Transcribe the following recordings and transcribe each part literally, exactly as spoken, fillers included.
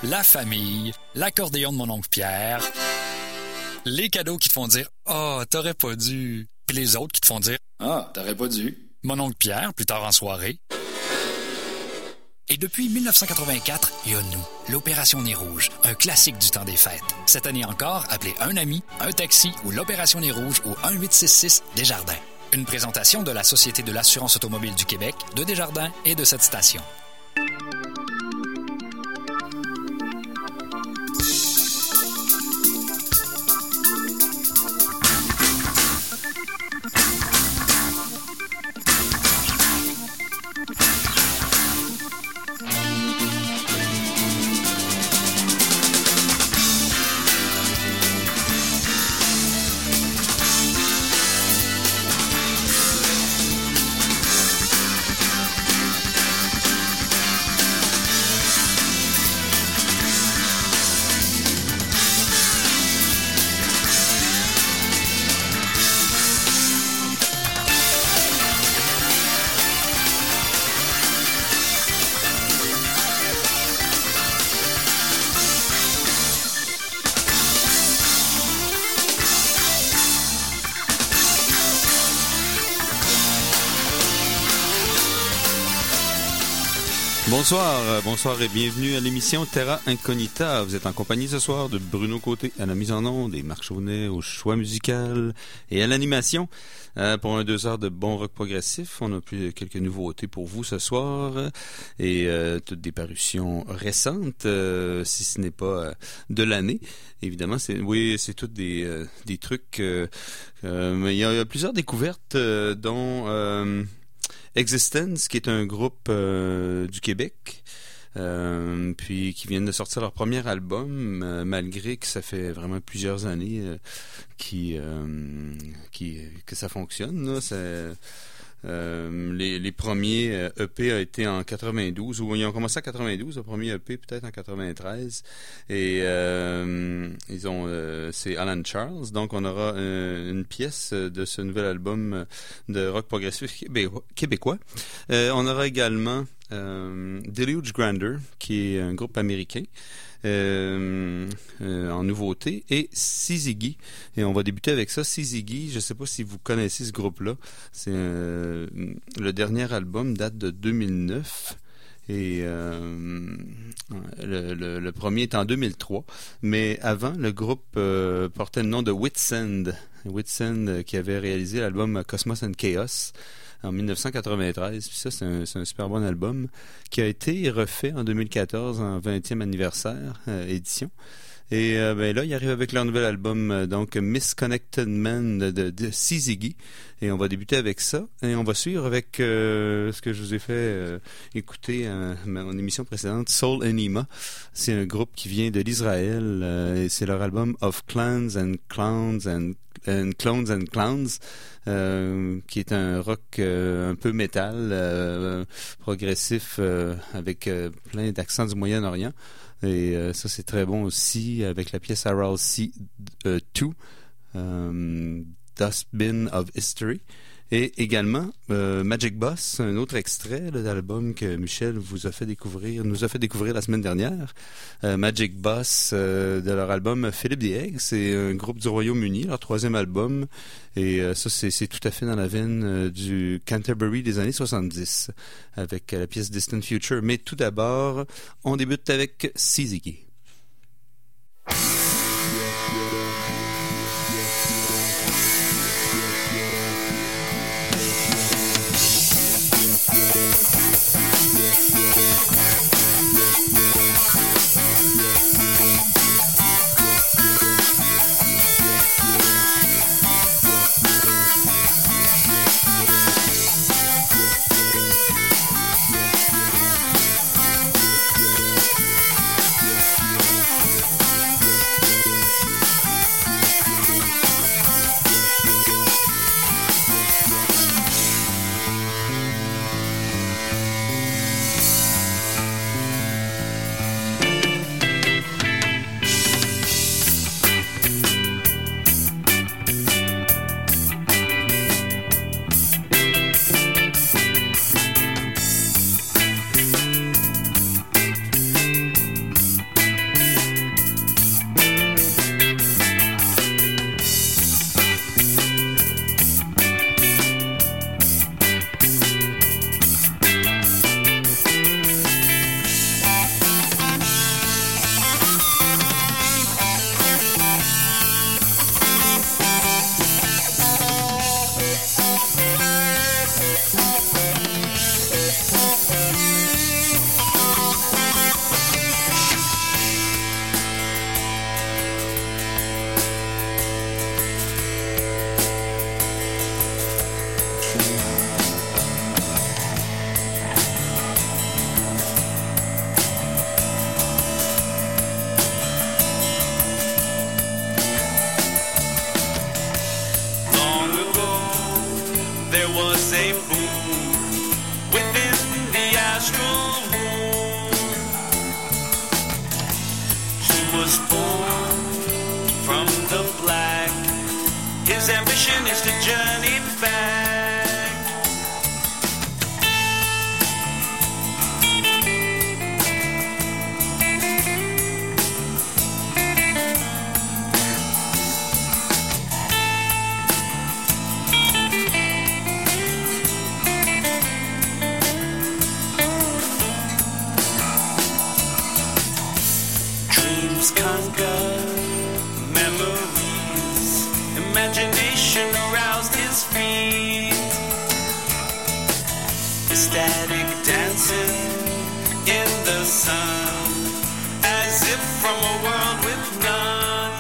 la famille, l'accordéon de mon oncle Pierre, les cadeaux qui te font dire « Ah, oh, t'aurais pas dû », puis les autres qui te font dire « Ah, t'aurais pas dû ». Mon oncle Pierre, plus tard en soirée. Et depuis mille neuf cent quatre-vingt-quatre, il y a nous, l'Opération Nez Rouge, un classique du temps des fêtes. Cette année encore, appelez un ami, un taxi ou l'Opération Nez Rouge au un huit six six Desjardins. Une présentation de la Société de l'assurance automobile du Québec, de Desjardins et de cette station. Bonsoir, bonsoir et bienvenue à l'émission Terra Incognita. Vous êtes en compagnie ce soir de Bruno Côté à la mise en onde, et Marc Chauvenet au choix musical et à l'animation. Euh, pour un deux heures de bon rock progressif, on a plus quelques nouveautés pour vous ce soir et euh, toutes des parutions récentes, euh, si ce n'est pas euh, de l'année. Évidemment, c'est oui, c'est toutes des euh, des trucs. Euh, euh, mais il y, y a plusieurs découvertes, euh, dont euh, Existence, qui est un groupe euh, du Québec, euh, puis qui viennent de sortir leur premier album, euh, malgré que ça fait vraiment plusieurs années euh, qui, euh, qui que ça fonctionne. Là. Ça, euh, les, les premiers euh, E P a été en quatre-vingt-douze, ou ils ont commencé en quatre-vingt-douze, le premier E P peut-être en quatre-vingt-treize, et euh, ils ont euh, c'est Alan Charles, donc on aura euh, une pièce de ce nouvel album de rock progressif québécois. Euh, on aura également euh, Deluge Grandeur, qui est un groupe américain. Euh, euh, en nouveauté, et Syzygy. Et on va débuter avec ça. Syzygy, je ne sais pas si vous connaissez ce groupe-là. C'est euh, le dernier album date de deux mille neuf. Et euh, le, le, le premier est en deux mille trois. Mais avant, le groupe euh, portait le nom de Whitsand. Whitsand euh, qui avait réalisé l'album Cosmos and Chaos en dix-neuf cent quatre-vingt-treize. Puis ça, c'est un, c'est un super bon album qui a été refait en deux mille quatorze en vingtième anniversaire euh, édition. Et euh, ben là, ils arrivent avec leur nouvel album, euh, donc Misconnected Man de, de, de Syzygy. Et on va débuter avec ça. Et on va suivre avec euh, ce que je vous ai fait euh, écouter en, en émission précédente, Soul Enema. C'est un groupe qui vient de l'Israël. Euh, et c'est leur album Of Clans and Clowns and, and Clones and Clowns. Euh, qui est un rock euh, un peu métal, euh, progressif, euh, avec euh, plein d'accents du Moyen-Orient. Et euh, ça, c'est très bon aussi, avec la pièce Aral C deux, euh, Dustbin of History. Et également, euh, Magic Boss, un autre extrait là, d'album que Michel vous a fait découvrir, nous a fait découvrir la semaine dernière. Euh, Magic Boss, euh, de leur album Philip the Egg, c'est un groupe du Royaume-Uni, leur troisième album. Et euh, ça, c'est, c'est tout à fait dans la veine euh, du Canterbury des années soixante-dix, avec euh, la pièce Distant Future. Mais tout d'abord, on débute avec Syzygy. Yeah. was born from the black. His ambition is to journey back. Conquer memories, imagination aroused his feet, ecstatic dancing in the sun, as if from a world with none.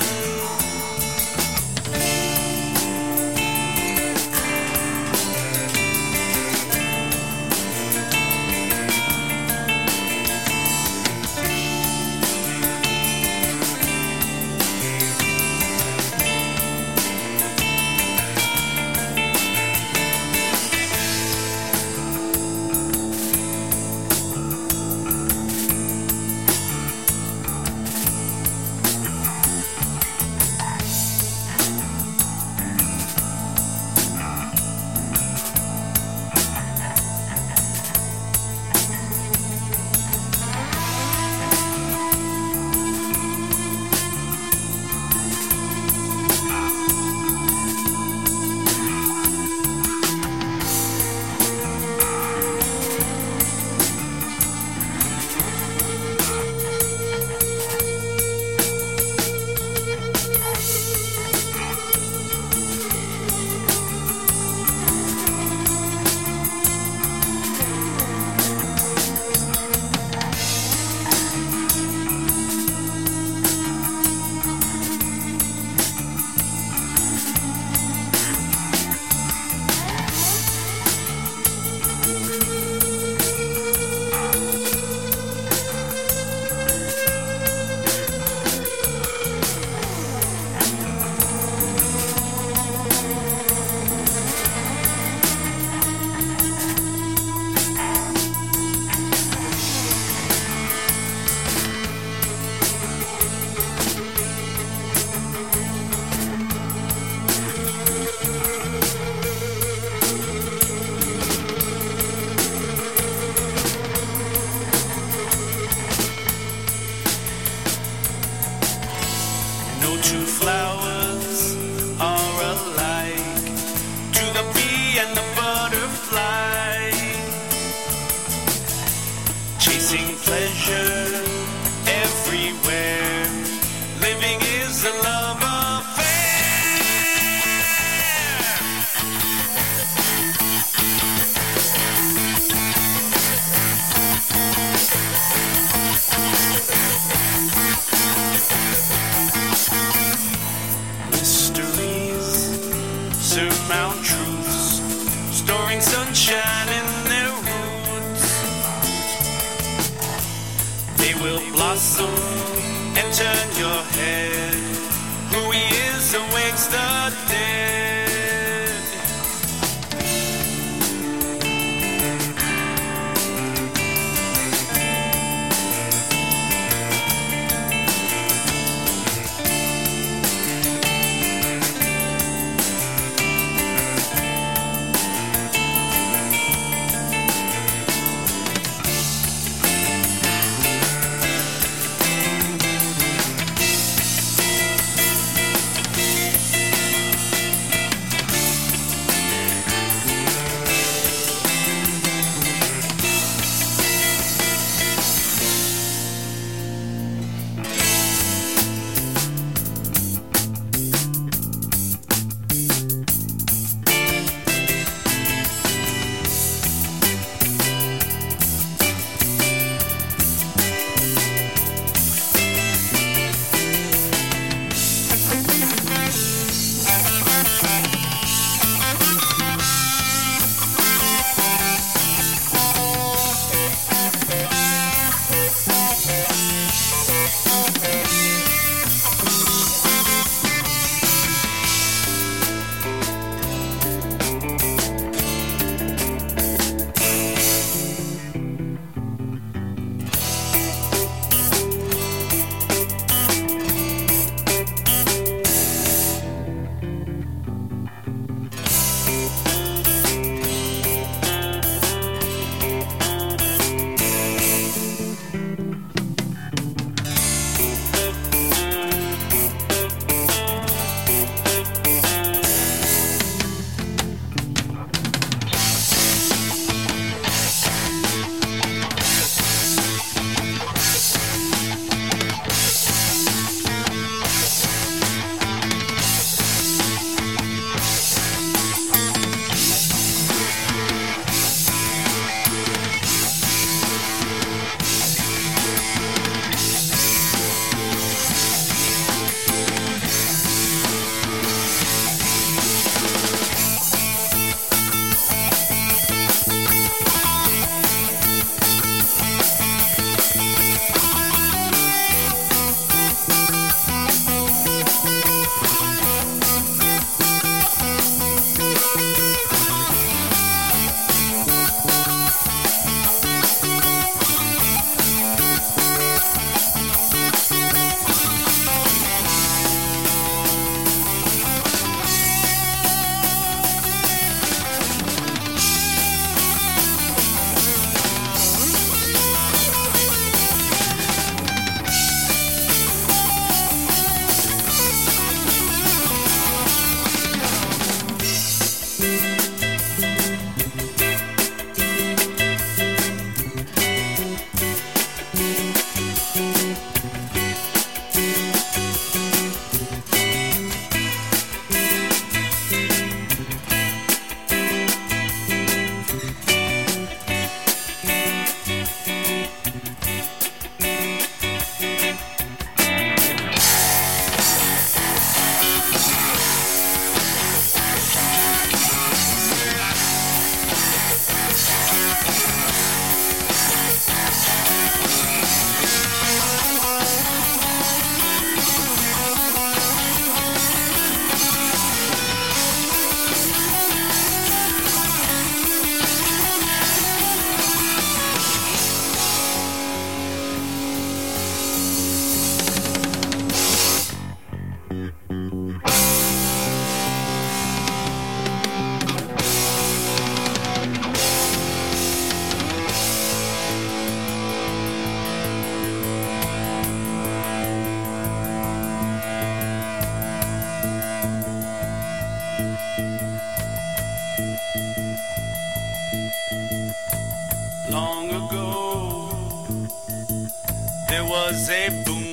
say boom.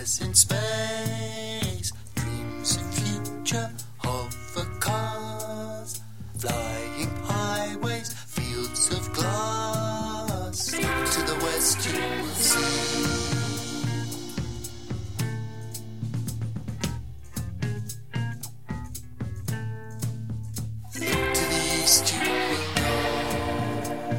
As in space, dreams of future, hover cars, flying highways, fields of glass. To the west you will see. Look to the east you will know.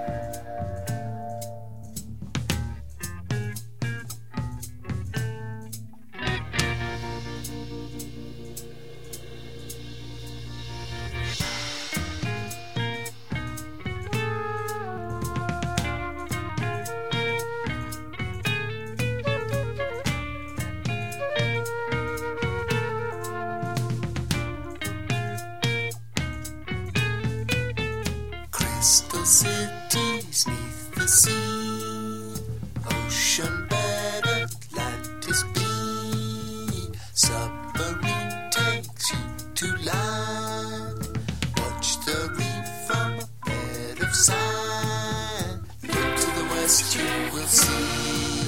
Crystal cities neath the sea, ocean bed Atlantis B. Submarine takes you to land. Watch the reef from a bed of sand. Look to the west you will see.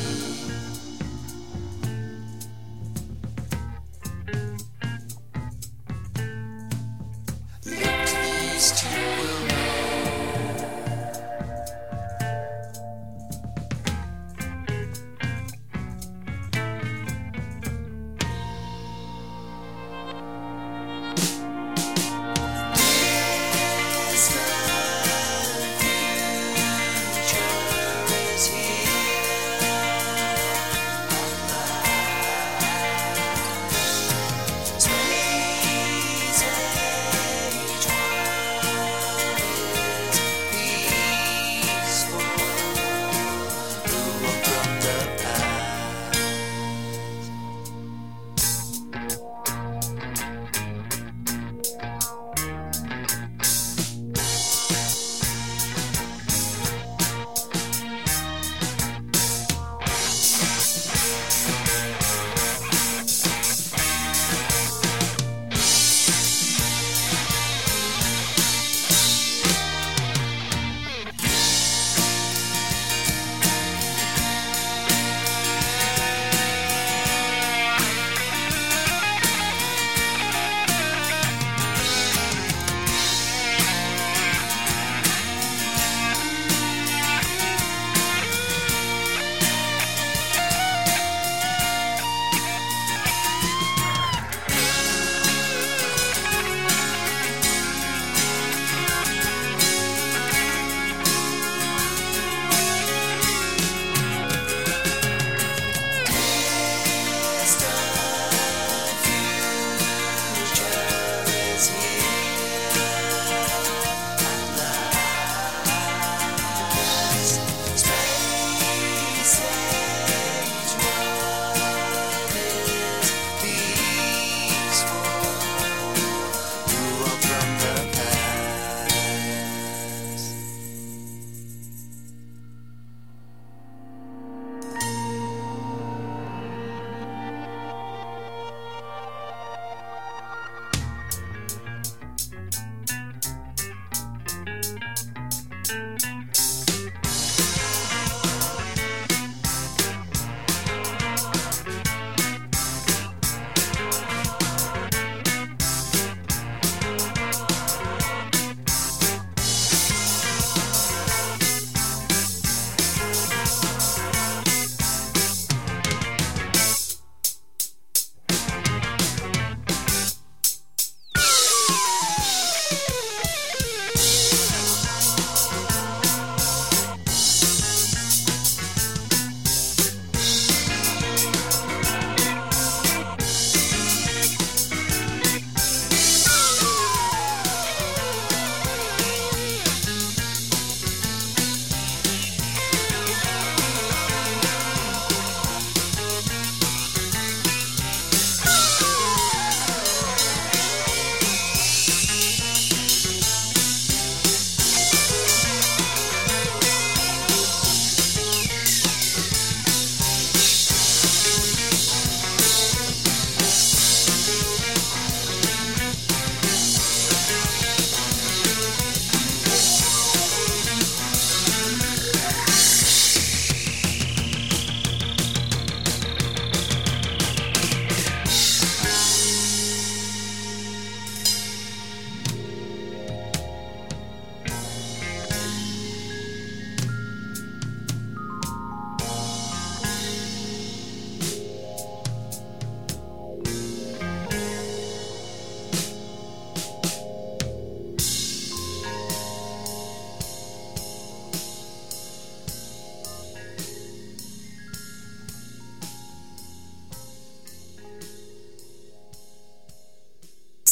Look to the east you will know. Space age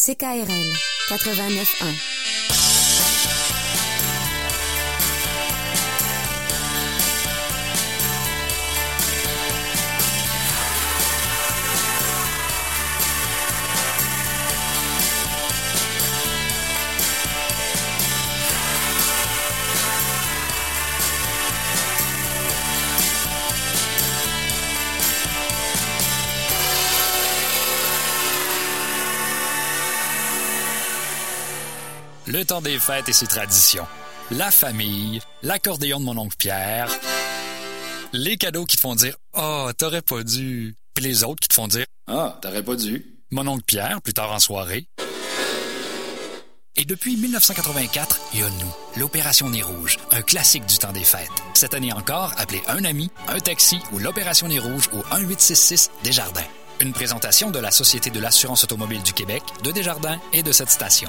C K R L quatre-vingt-neuf un. Le temps des fêtes et ses traditions. La famille, l'accordéon de mon oncle Pierre, les cadeaux qui te font dire « Ah, oh, t'aurais pas dû », puis les autres qui te font dire « Ah, t'aurais pas dû ». Mon oncle Pierre, plus tard en soirée. Et depuis mille neuf cent quatre-vingt-quatre, il y a nous, l'Opération Nez Rouge, un classique du temps des fêtes. Cette année encore, appelez un ami, un taxi ou l'Opération Nez Rouge au un huit six six Desjardins. Une présentation de la Société de l'assurance automobile du Québec, de Desjardins et de cette station.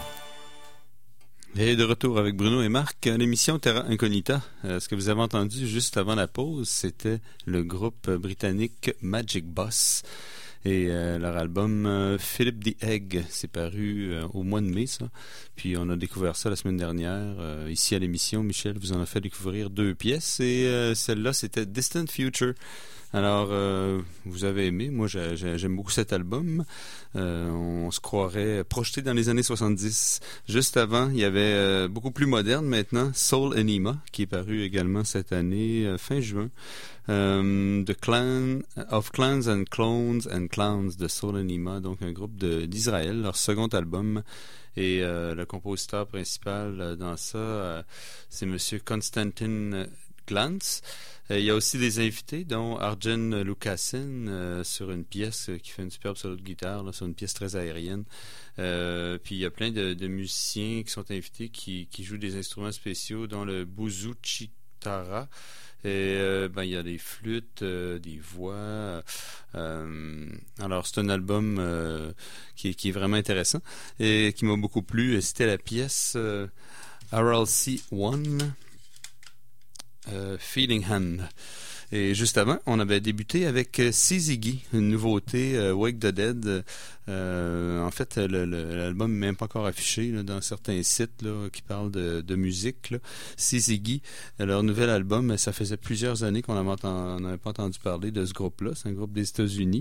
Et de retour avec Bruno et Marc à l'émission Terra Incognita. Euh, ce que vous avez entendu juste avant la pause, c'était le groupe britannique Magic Boss et euh, leur album euh, Philip the Egg. C'est paru euh, au mois de mai, ça. Puis on a découvert ça la semaine dernière euh, ici à l'émission. Michel vous en a fait découvrir deux pièces et euh, celle-là, c'était Distant Future. Alors, euh, vous avez aimé. Moi, j'ai, j'ai, j'aime beaucoup cet album. Euh, on se croirait projeté dans les années soixante-dix. Juste avant, il y avait euh, beaucoup plus moderne maintenant, Soul Enema, qui est paru également cette année, euh, fin juin. Euh, The Clan of Clans and Clones and Clowns de Soul Enema, donc un groupe de, d'Israël, leur second album. Et euh, le compositeur principal euh, dans ça, euh, c'est Monsieur Konstantin Glantz. Il y a aussi des invités, dont Arjen Lucassen euh, sur une pièce qui fait une superbe solo de guitare, là, sur une pièce très aérienne. Euh, puis il y a plein de, de musiciens qui sont invités qui, qui jouent des instruments spéciaux, dont le bouzou chitara. Et euh, ben, il y a des flûtes, euh, des voix. Euh, alors c'est un album euh, qui, qui est vraiment intéressant et qui m'a beaucoup plu. C'était la pièce euh, R L C One. Euh, Feeling Hand. Et juste avant, on avait débuté avec euh, Syzygy, une nouveauté, euh, Wake the Dead. Euh, en fait, le, le, l'album n'est même pas encore affiché là, dans certains sites là, qui parlent de, de musique. Là. Syzygy, leur nouvel album, ça faisait plusieurs années qu'on n'avait pas entendu parler de ce groupe-là. C'est un groupe des États-Unis.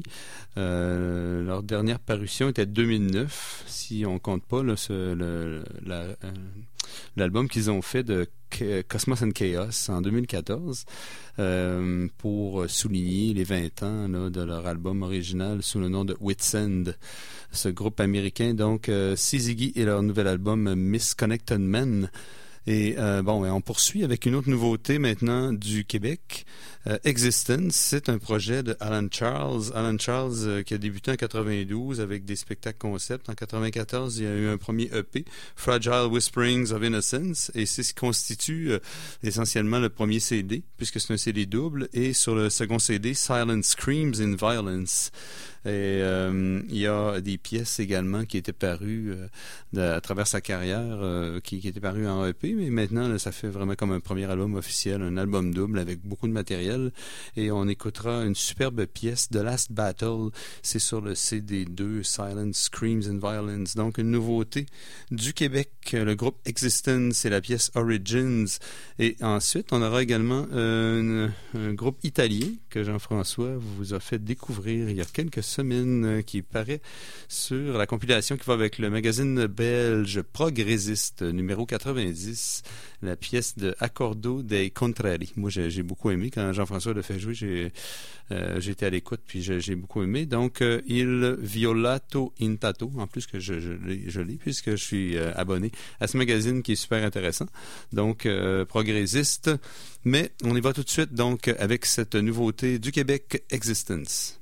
Euh, leur dernière parution était deux mille neuf, si on compte pas là, ce, le, la, euh, l'album qu'ils ont fait de Cosmos and Chaos en deux mille quatorze euh, pour souligner les vingt ans là, de leur album original sous le nom de Witsend. Ce groupe américain, donc euh, Syzygy et leur nouvel album Misconnected Men. Et euh, bon, on poursuit avec une autre nouveauté maintenant du Québec. Euh, Existence, c'est un projet de Alan Charles. Alan Charles euh, qui a débuté en quatre-vingt-douze avec des spectacles concept. En quatre-vingt-quatorze, il y a eu un premier E P, Fragile Whisperings of Innocence, et c'est ce qui constitue euh, essentiellement le premier C D, puisque c'est un C D double, et sur le second C D, Silent Screams in Violence. Et euh, il y a des pièces également qui étaient parues euh, de, à travers sa carrière, euh, qui, qui étaient parues en E P, mais maintenant, là, ça fait vraiment comme un premier album officiel, un album double avec beaucoup de matériel. Et on écoutera une superbe pièce, The Last Battle. C'est sur le C D deux, Silent Screams and Violence. Donc, une nouveauté du Québec. Le groupe Existence et la pièce Origins. Et ensuite, on aura également euh, un, un groupe italien que Jean-François vous a fait découvrir il y a quelques semaines, qui paraît sur la compilation qui va avec le magazine belge Progressiste numéro quatre-vingt-dix, la pièce de Accordo dei Contrari. Moi, j'ai, j'ai beaucoup aimé quand Jean-François l'a fait jouer. J'ai, euh, j'ai été à l'écoute puis j'ai, j'ai beaucoup aimé. Donc, euh, Il Violato Intato, en plus que je, je, l'ai, je l'ai puisque je suis euh, abonné à ce magazine qui est super intéressant. Donc, euh, Progressiste. Mais on y va tout de suite donc avec cette nouveauté du Québec, Existence.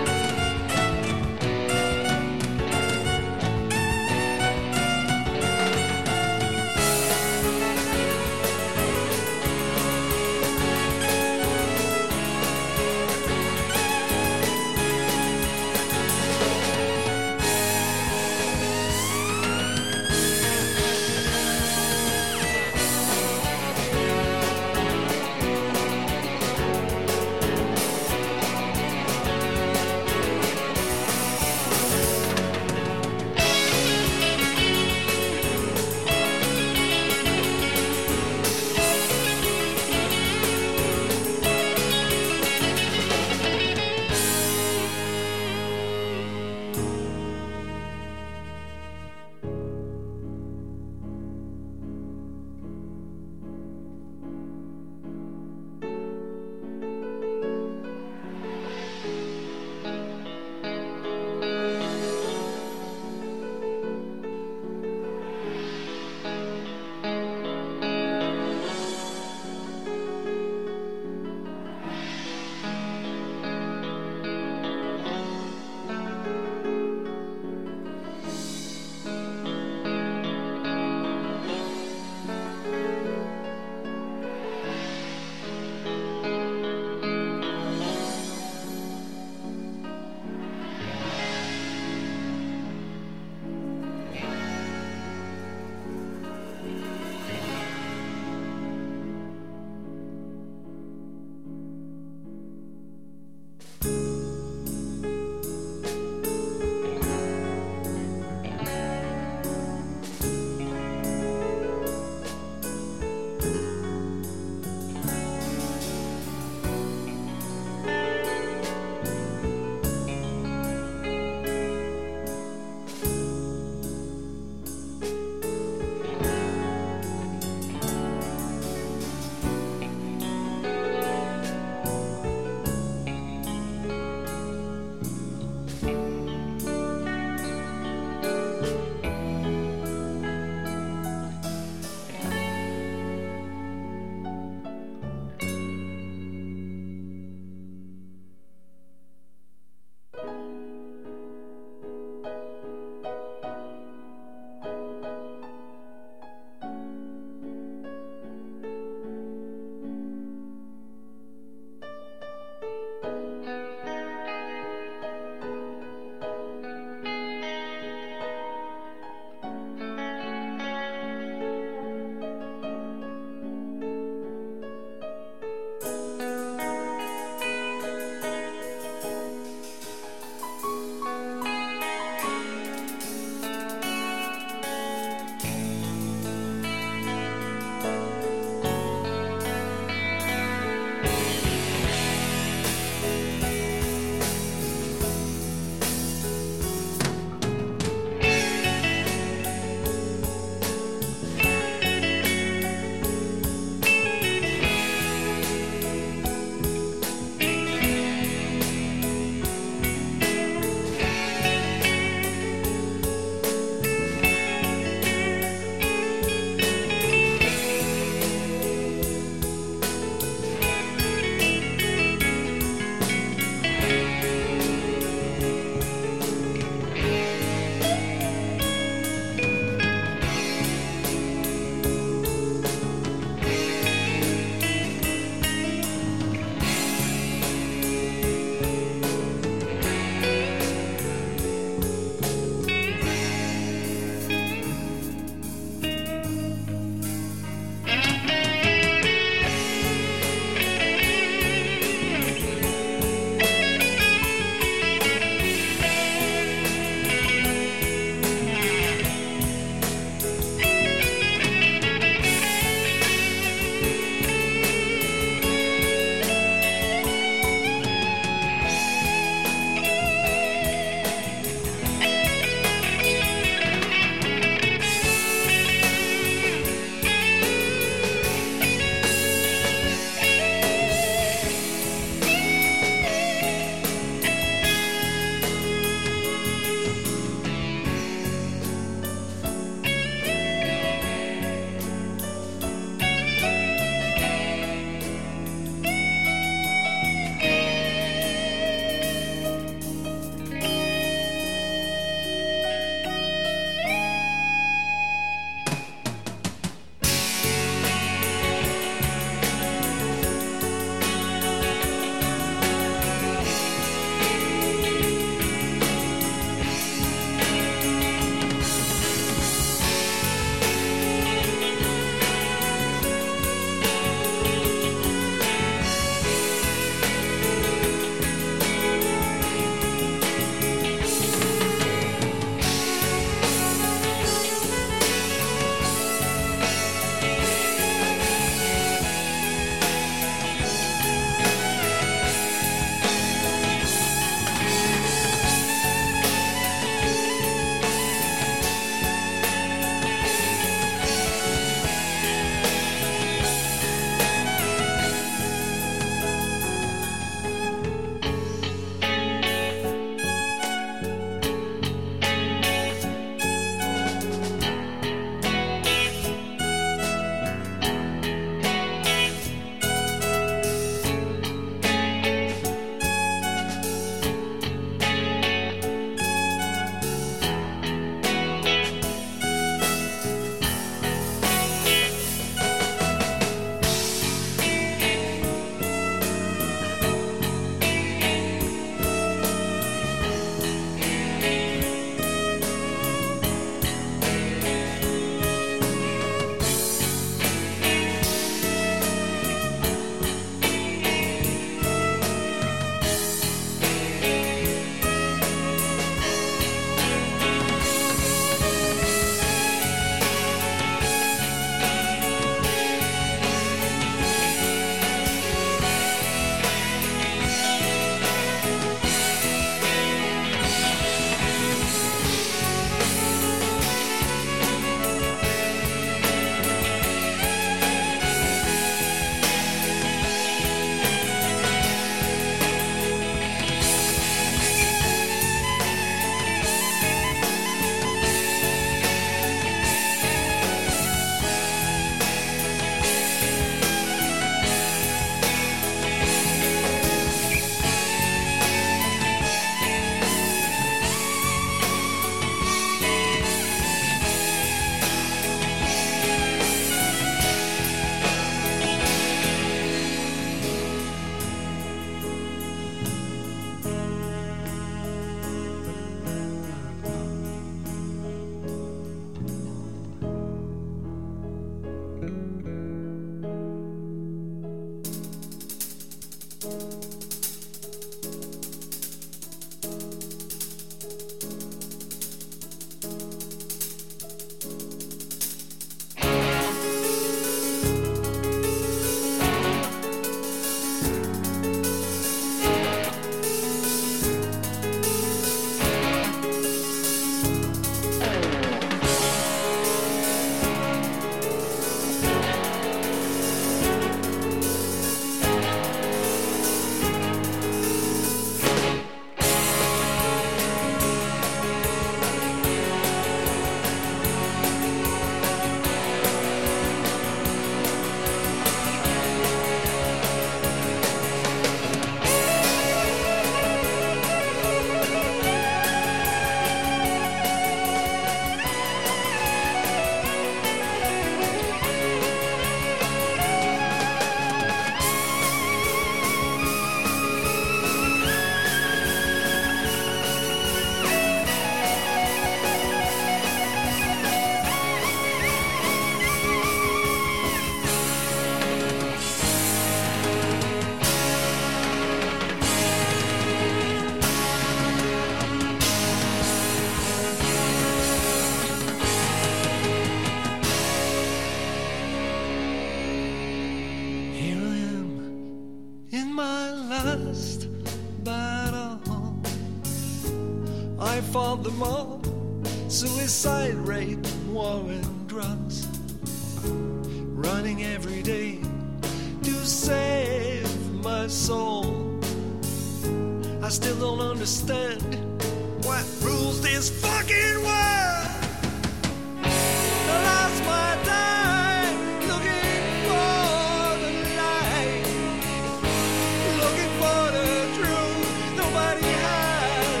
fought them all. Suicide, rape, war and drugs. Running every day to save my soul. I still don't understand what rules this fucking world. I lost my time looking for the light, looking for the truth nobody has.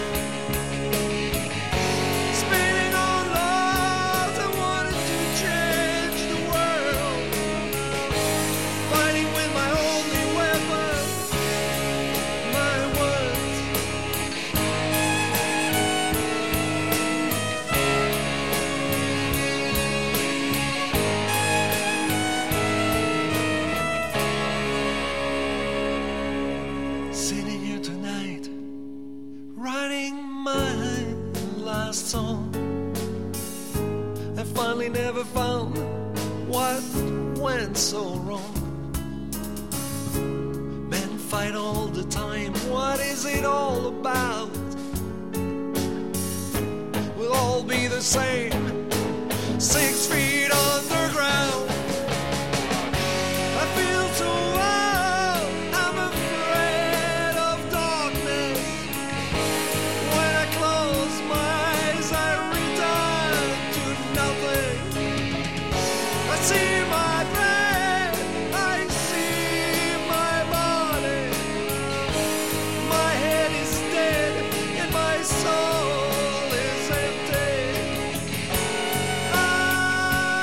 Spinning on laws I wanted to change the world, fighting with my only weapon, my words. Sitting here tonight, writing my last song. I finally never found what went so wrong. Men fight all the time, what is it all about? We'll all be the same, six feet underground. I feel so old, I'm afraid of darkness. When I close my eyes, I return to nothing. I see my brain, I see my body. My head is dead and my soul is empty. I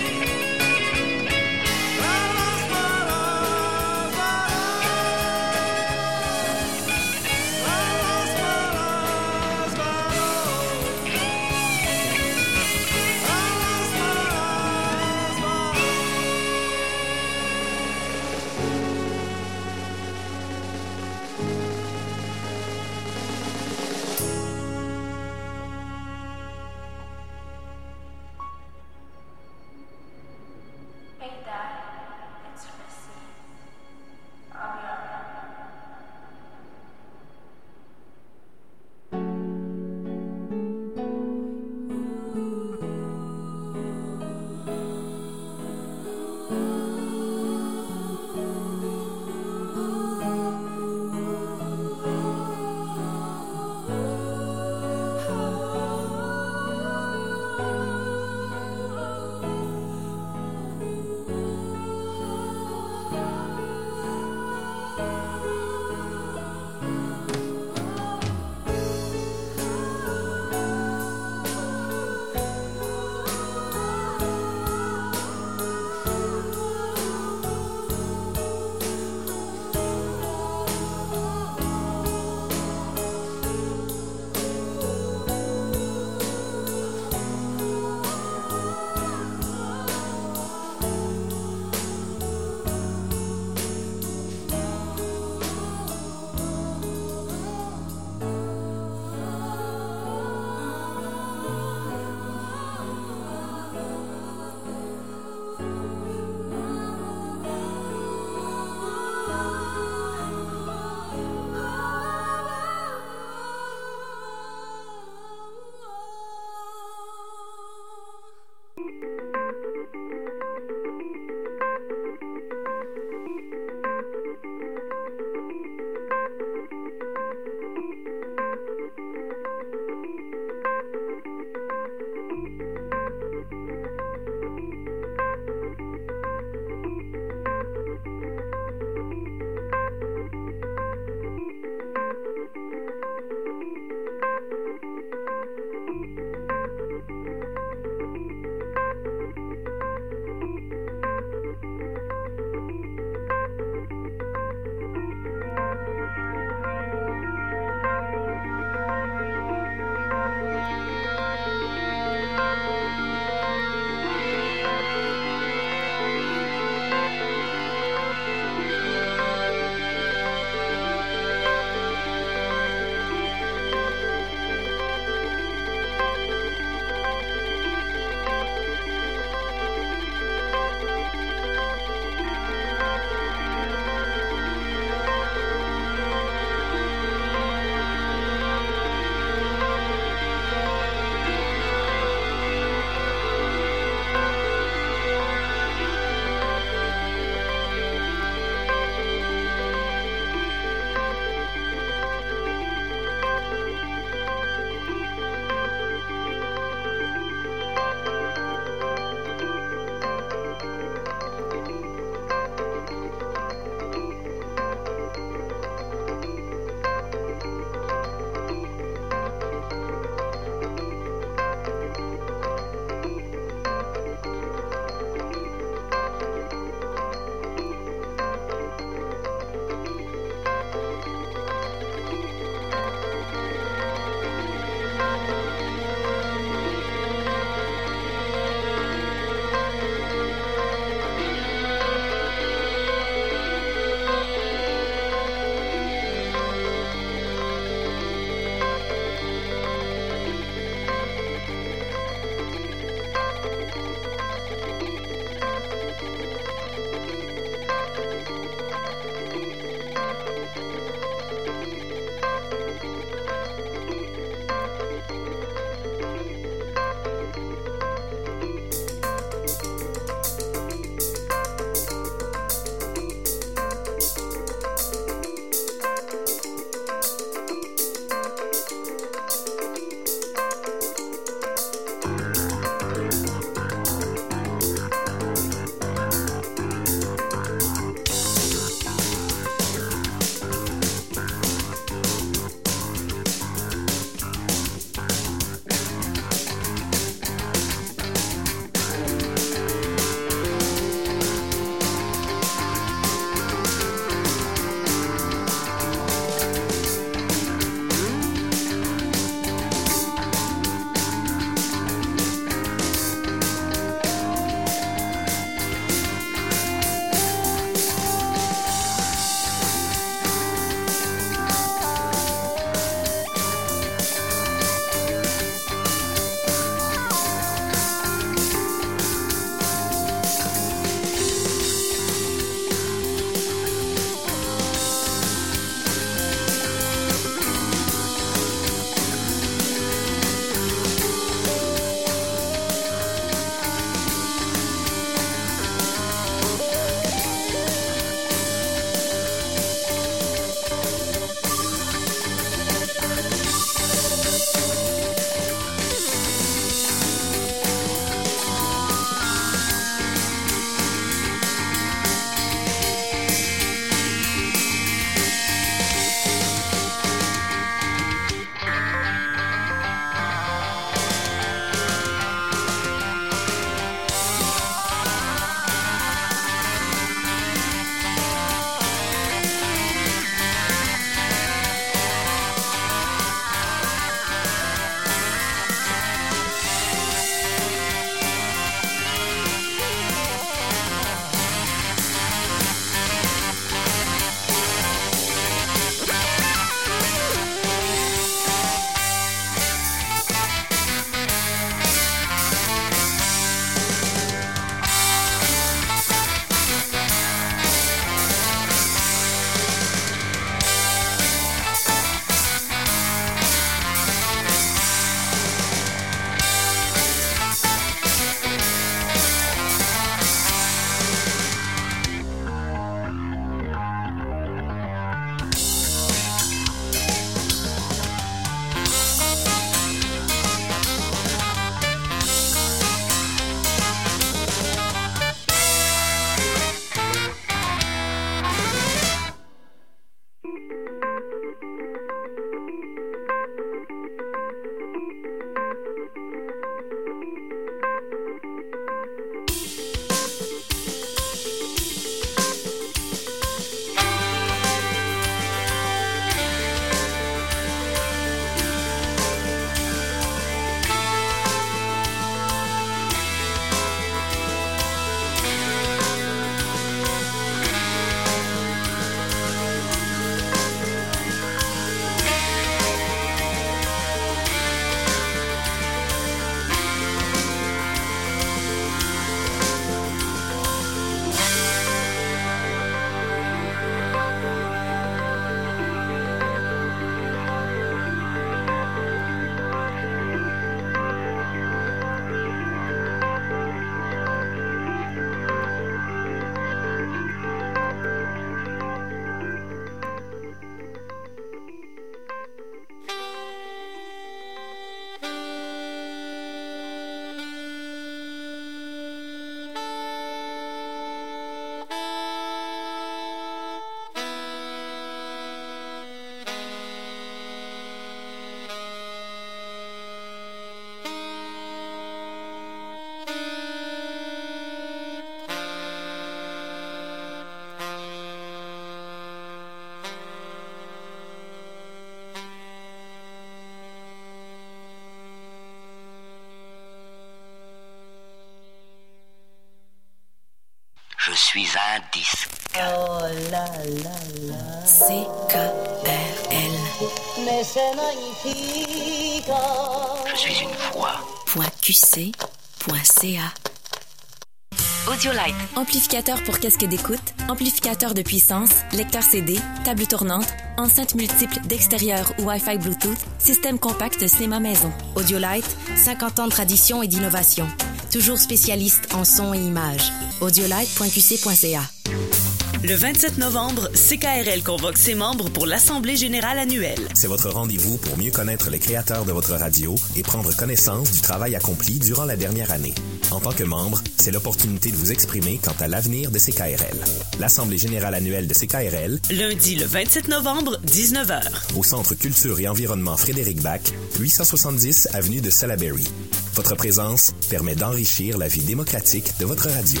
suis un disque. Oh là là là. C K R L. Mais c'est magnifique. Je suis une voix. Point Q C. Point C A. Audiolite. Amplificateur pour casque d'écoute, amplificateur de puissance, lecteur C D, table tournante, enceinte multiple d'extérieur ou Wi-Fi Bluetooth, système compact de cinéma maison. Audiolite, cinquante ans de tradition et d'innovation. Toujours spécialiste en son et images. audiolite point q c point c a. Le vingt-sept novembre, C K R L convoque ses membres pour l'Assemblée générale annuelle. C'est votre rendez-vous pour mieux connaître les créateurs de votre radio et prendre connaissance du travail accompli durant la dernière année. En tant que membre, c'est l'opportunité de vous exprimer quant à l'avenir de C K R L. L'Assemblée générale annuelle de C K R L, lundi le vingt-sept novembre, dix-neuf heures. Au Centre Culture et Environnement Frédéric Bach, huit cent soixante-dix avenue de Salaberry. Votre présence permet d'enrichir la vie démocratique de votre radio.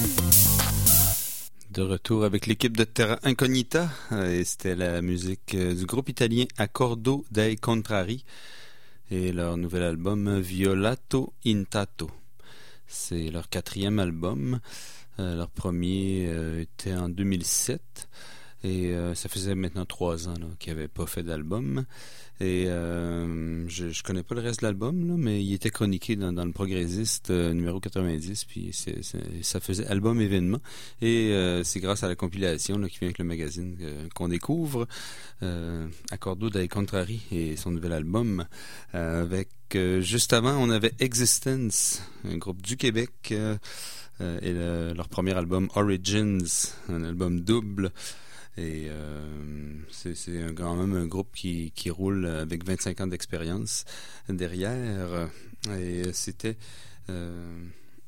De retour avec l'équipe de Terra Incognita, et c'était la musique du groupe italien Accordo dei Contrari et leur nouvel album Violato Intatto. C'est leur quatrième album. Euh, leur premier euh, était en deux mille sept et euh, ça faisait maintenant trois ans là, qu'ils n'avaient pas fait d'album. Et euh, je, je connais pas le reste de l'album, là, mais il était chroniqué dans, dans le Progressiste euh, numéro quatre-vingt-dix, puis c'est, c'est, ça faisait album événement. Et euh, c'est grâce à la compilation là, qui vient avec le magazine euh, qu'on découvre euh, Accordo dei Contrari et son nouvel album. Euh, avec euh, juste avant, on avait Existence, un groupe du Québec, euh, euh, et le, leur premier album Origins, un album double. Et euh, c'est, c'est un, quand même un groupe qui, qui roule avec vingt-cinq ans d'expérience derrière. Et c'était euh,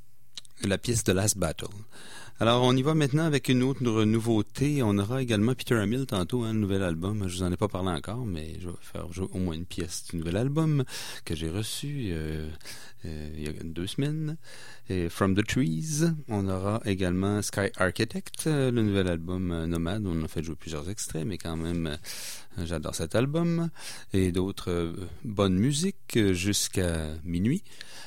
la pièce de Last Battle. Alors, on y va maintenant avec une autre nouveauté. On aura également Peter Hamill tantôt, hein, un nouvel album. Je vous en ai pas parlé encore, mais je vais faire jouer au moins une pièce du nouvel album que j'ai reçu euh, euh, il y a deux semaines. Et From the Trees. On aura également Sky Architect, le nouvel album euh, Nomade. On a fait jouer plusieurs extraits, mais quand même, euh, j'adore cet album. Et d'autres euh, bonnes musiques jusqu'à minuit.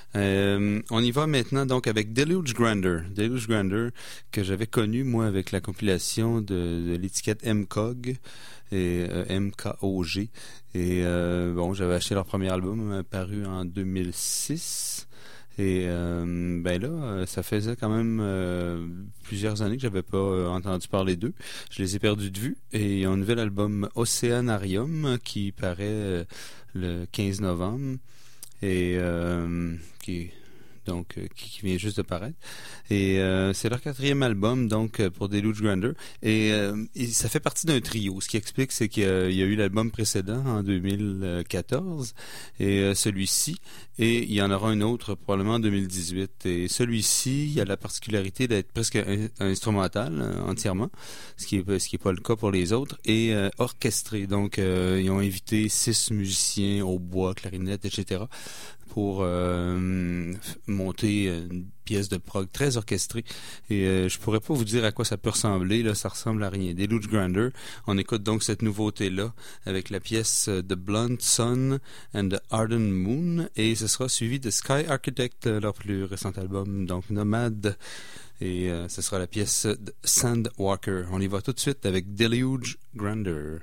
Euh, on y va maintenant donc avec Deluge Grander. Deluge Grander que j'avais connu moi avec la compilation de, de l'étiquette M C O G et euh, M K O G. Et euh, bon, j'avais acheté leur premier album paru en deux mille six. Et euh, ben là, ça faisait quand même euh, plusieurs années que j'avais pas euh, entendu parler d'eux. Je les ai perdus de vue. Et il y a un nouvel album Oceanarium qui paraît euh, le quinze novembre. Et euh, qui donc euh, qui, qui vient juste de paraître. Et euh, c'est leur quatrième album donc pour Deluge Grander. Et, euh, et ça fait partie d'un trio. Ce qui explique, c'est qu'il y a, il y a eu l'album précédent en deux mille quatorze et euh, celui-ci. Et il y en aura un autre probablement en deux mille dix-huit. Et celui-ci, il a la particularité d'être presque in- instrumental euh, entièrement, ce qui est ce qui est pas le cas pour les autres, et euh, orchestré. Donc euh, ils ont invité six musiciens au bois, clarinette, et cetera pour euh, monter une pièce de prog très orchestrée. Et euh, je pourrais pas vous dire à quoi ça peut ressembler, là, ça ressemble à rien. Deluge Grander. On écoute donc cette nouveauté-là avec la pièce The Blunt Sun and the Ardent Moon, et ce sera suivi de Sky Architect, leur plus récent album, donc Nomade. Et euh, ce sera la pièce Sandwalker. On y va tout de suite avec Deluge Grander.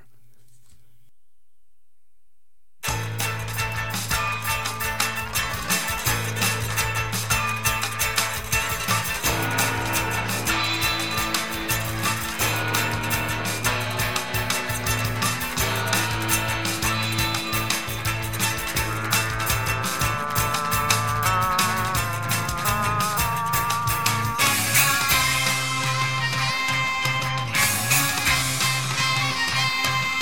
Thank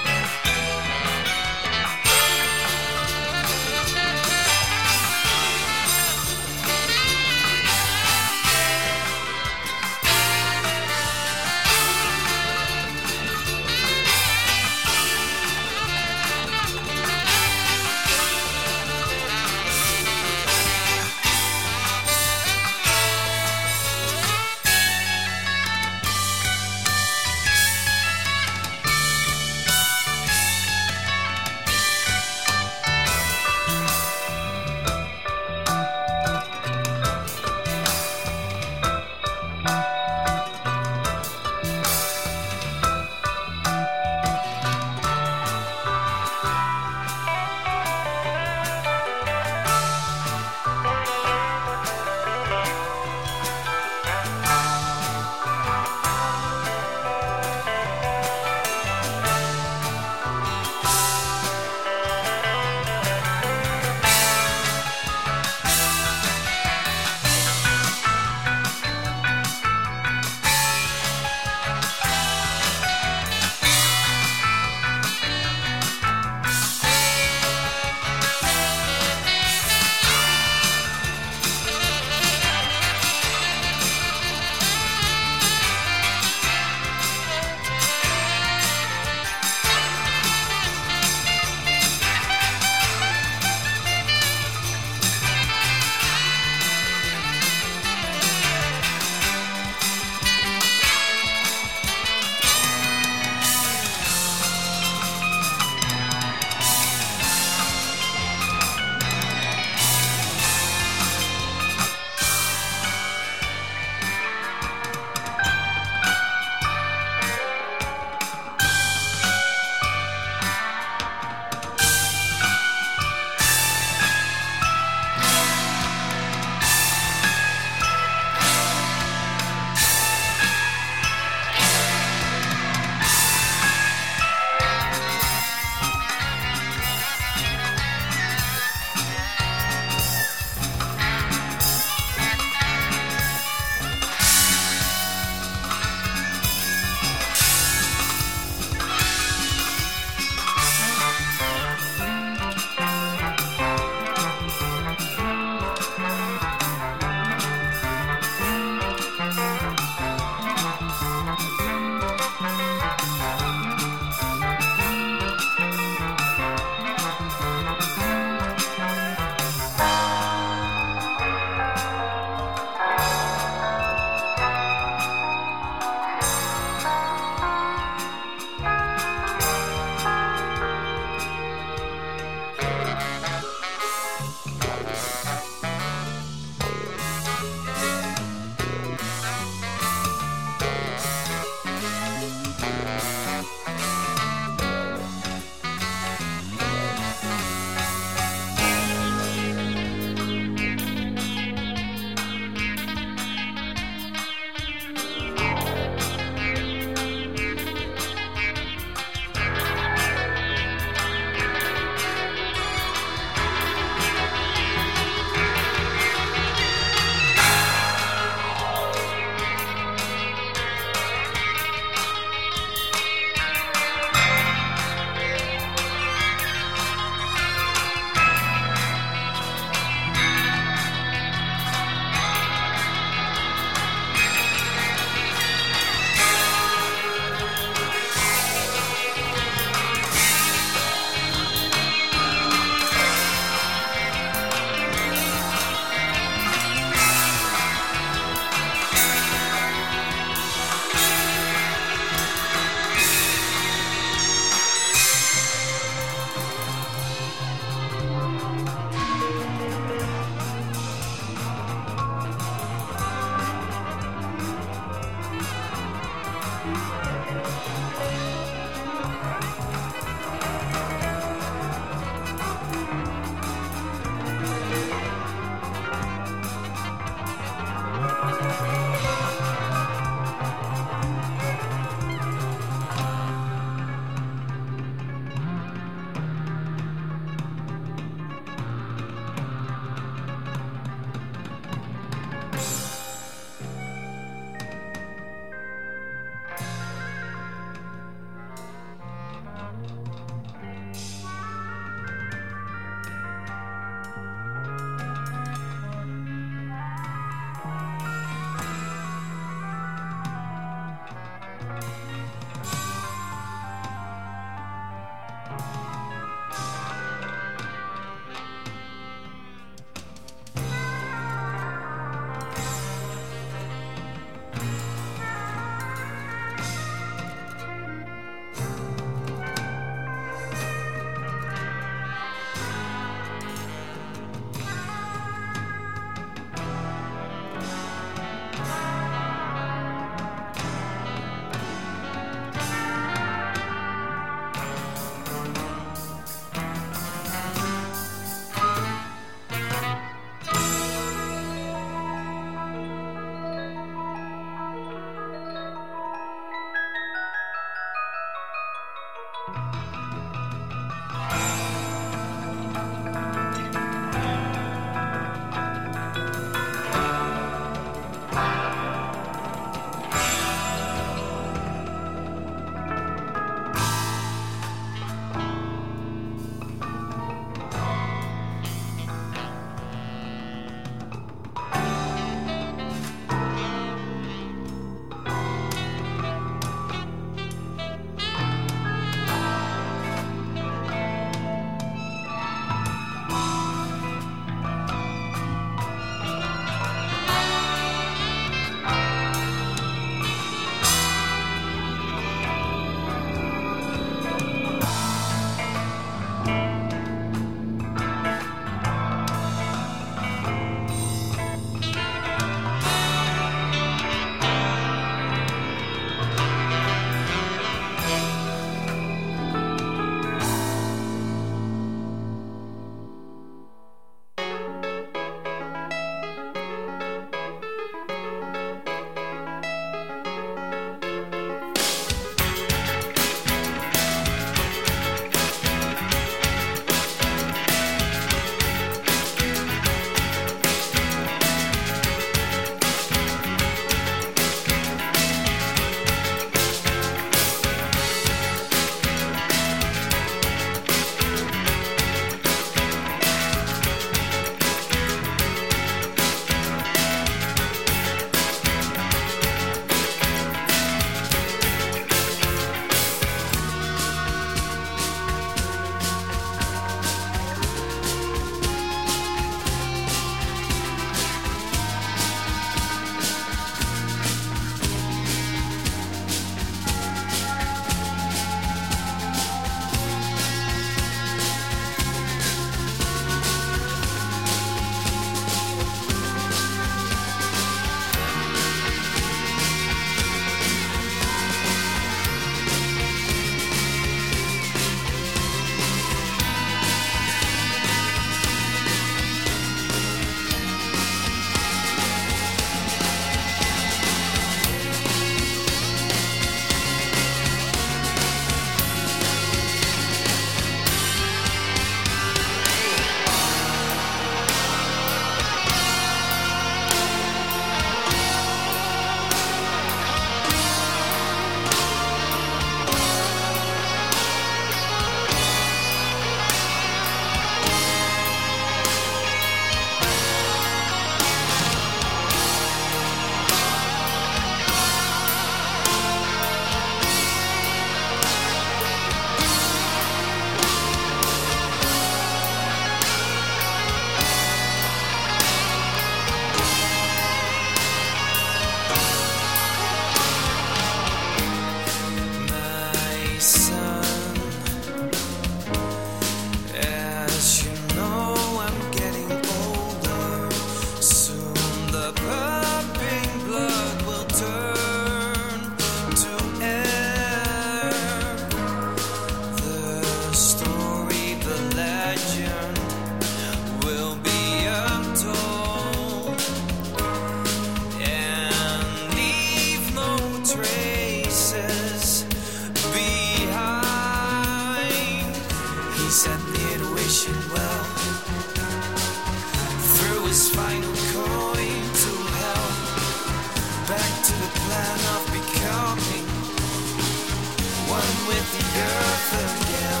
one with the earth again.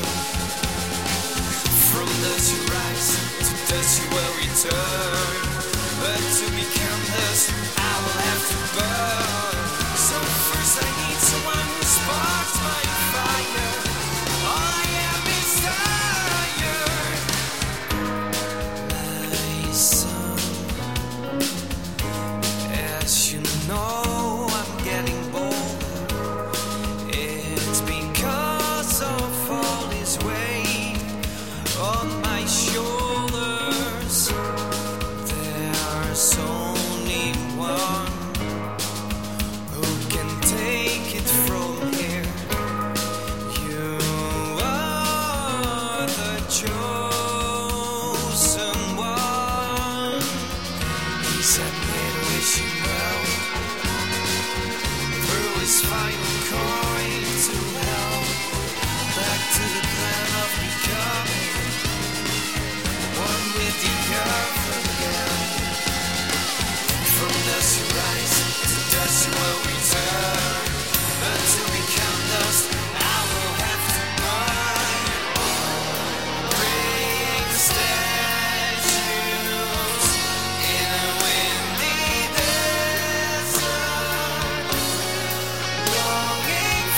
From dust you rise, to dust you will return. But to become dust, I will have to burn. So first I need someone who sparks my fire. All I am is tired. My son, as you know, I'm getting bolder. It's because of all this weight on my shoulders. There's only one who can take it from here. You are the chosen one. He said me to wish you well. Through his final coin to hell. Back to the plan of becoming one with the earth again. From dust you rise, to dust you will return. But to become dust, I will have to burn. Bring statues in a windy desert, longing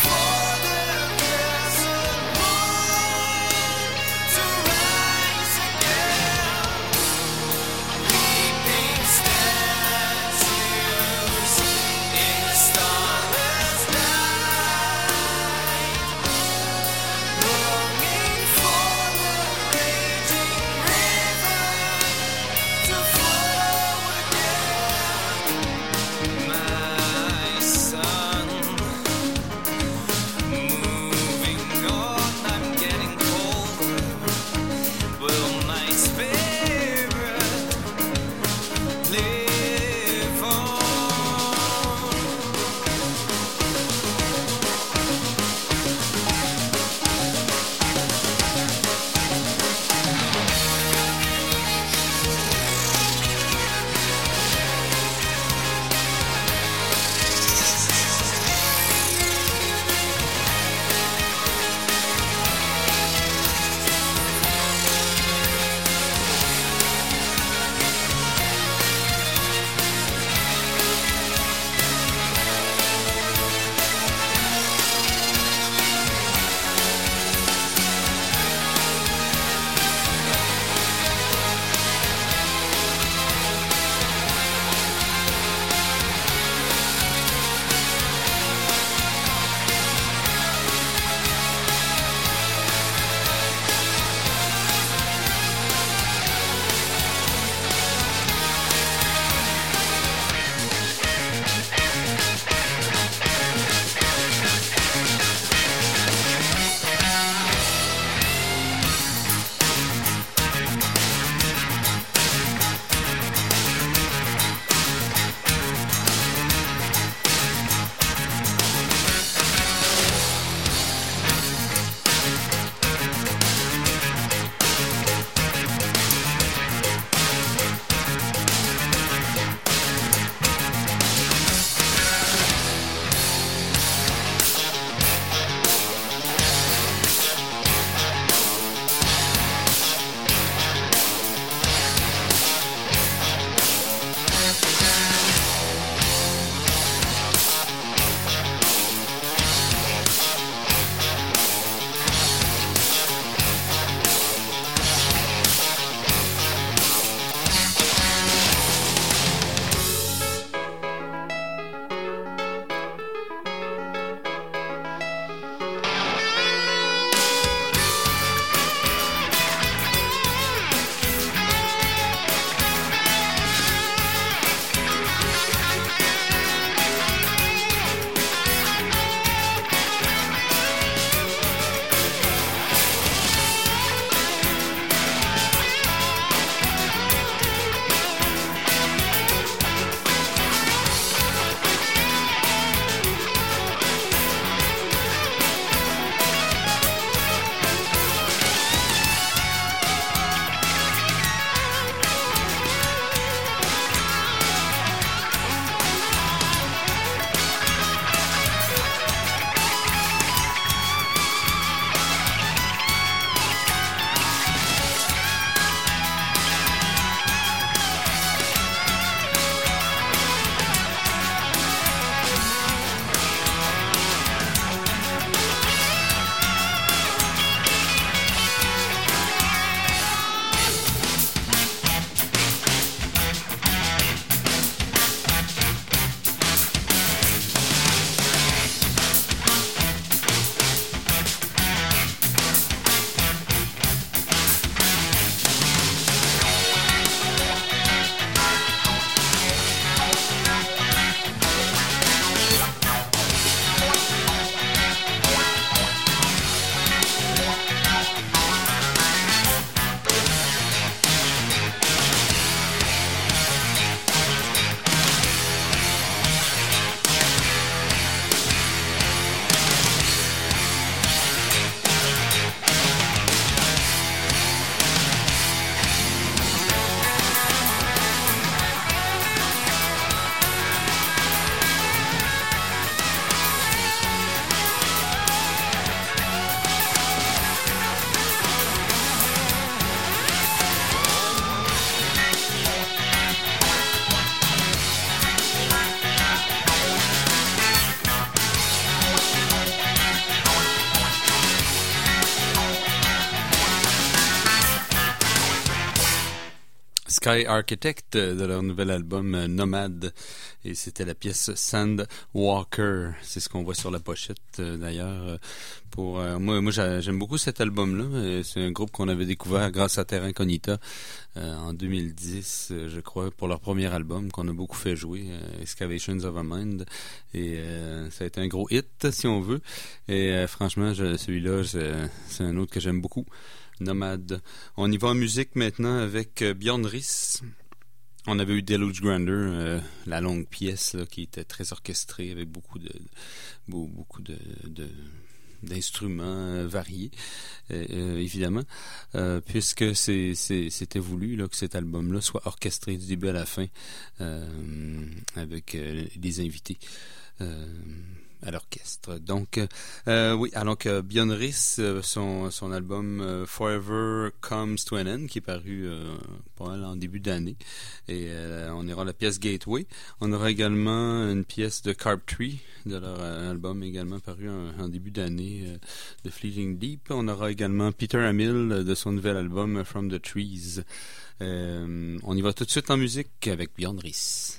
Sky Architect de leur nouvel album euh, Nomade. Et c'était la pièce Sand Walker. C'est ce qu'on voit sur la pochette euh, d'ailleurs. Pour euh, moi, moi j'aime beaucoup cet album-là. C'est un groupe qu'on avait découvert grâce à Terra Incognita euh, en deux mille dix, euh, je crois, pour leur premier album qu'on a beaucoup fait jouer, euh, Excavations of a Mind. Et euh, ça a été un gros hit, si on veut. Et euh, franchement, je, celui-là, c'est, c'est un autre que j'aime beaucoup. Nomade. On y va en musique maintenant avec euh, Björn Riis. On avait eu Deluge Grander, euh, la longue pièce là, qui était très orchestrée avec beaucoup de beaucoup de, de d'instruments euh, variés, euh, euh, évidemment, euh, puisque c'est, c'est, c'était voulu là, que cet album-là soit orchestré du début à la fin euh, avec euh, des invités euh, à l'orchestre. Donc, euh, oui, alors que Björn Riis, son, son album euh, Forever Comes to an End, qui est paru euh, pas mal en début d'année, et euh, on aura la pièce Gateway. On aura également une pièce de Carp Tree, de leur euh, album également paru en, en début d'année, euh, de Fleeting Deep. On aura également Peter Hamill de son nouvel album From the Trees. Euh, on y va tout de suite en musique avec Björn Riis.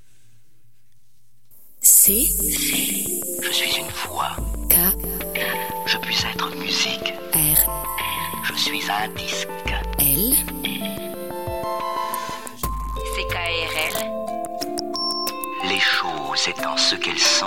C. Je suis une voix. K. Je puis être musique. R. Je suis un disque. L. C K R L. Les choses étant ce qu'elles sont.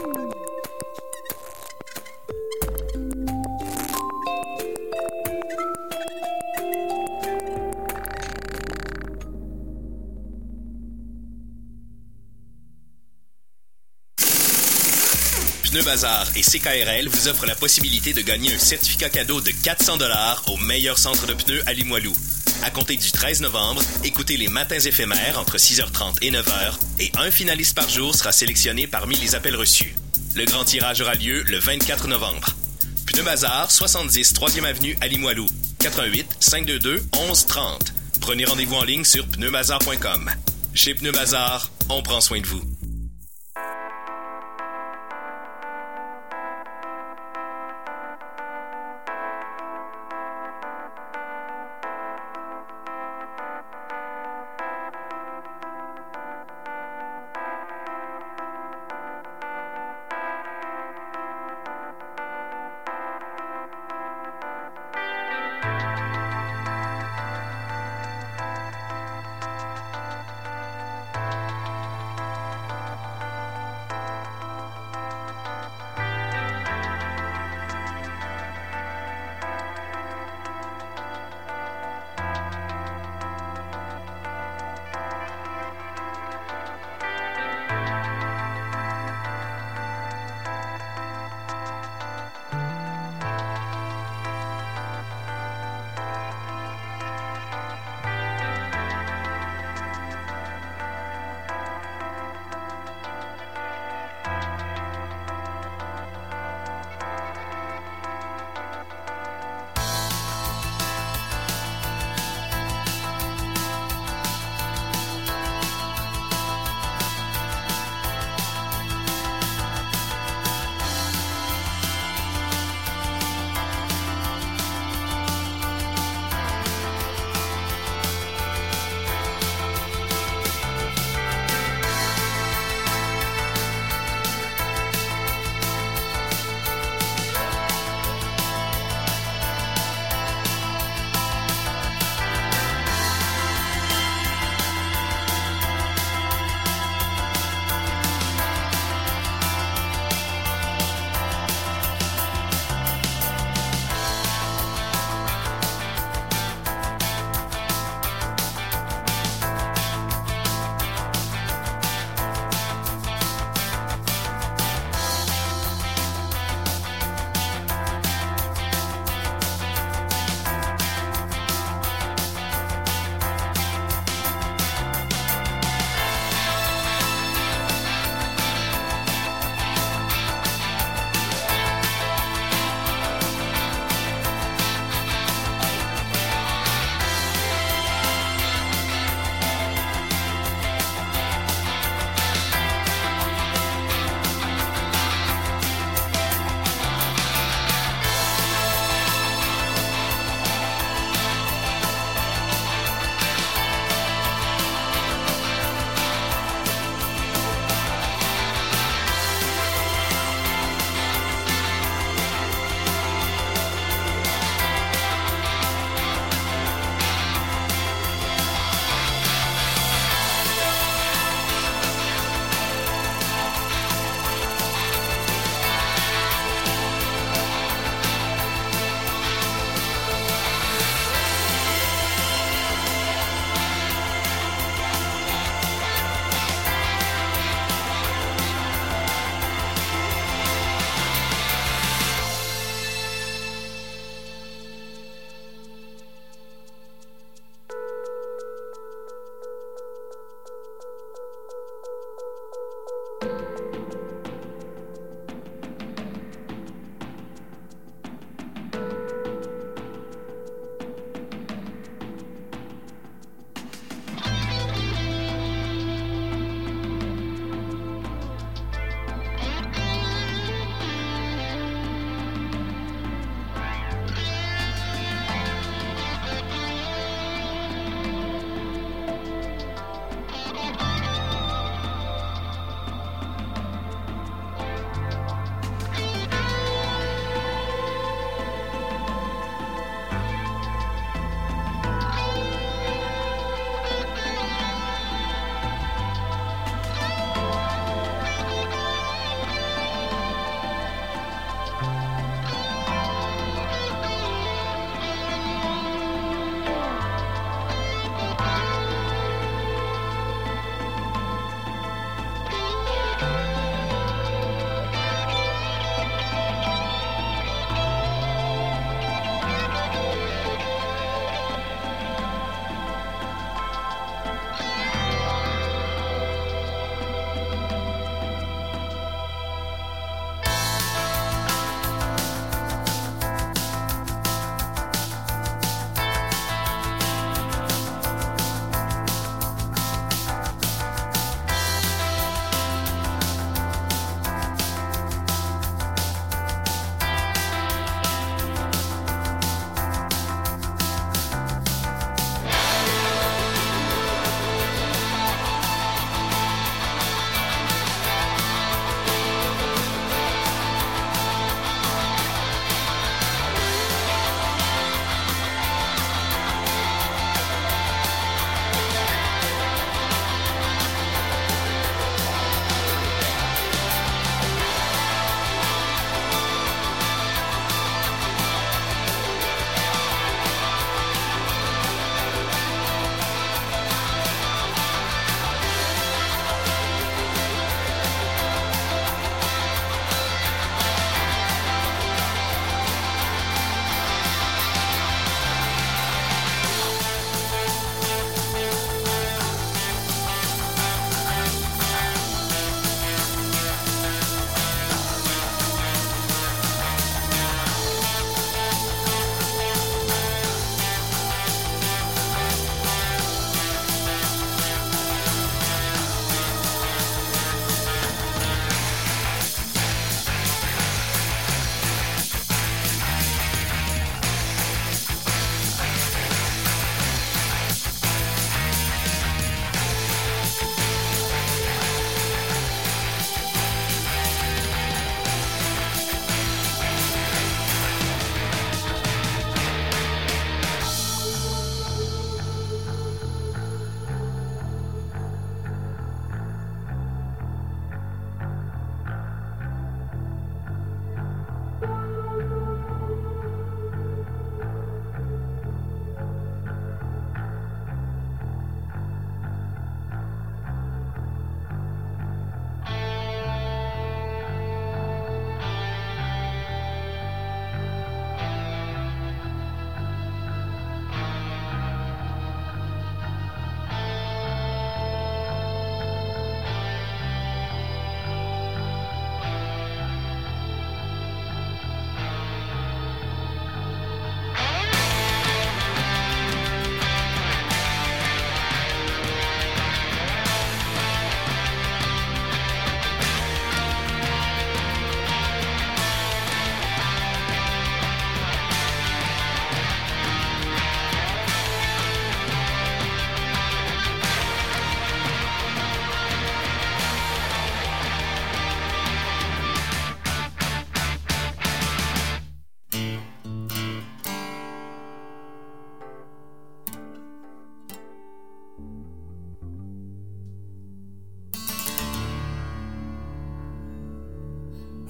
Pneu Bazar et C K R L vous offrent la possibilité de gagner un certificat cadeau de quatre cents dollars au meilleur centre de pneus à Limoilou. À compter du treize novembre, écoutez les matins éphémères entre six heures trente et neuf heures et un finaliste par jour sera sélectionné parmi les appels reçus. Le grand tirage aura lieu le vingt-quatre novembre. Pneu Bazar, soixante-dix troisième avenue à Limoilou. quatre un huit, cinq deux deux, onze trente. Prenez rendez-vous en ligne sur pneu bazar point com. Chez Pneu Bazar, on prend soin de vous.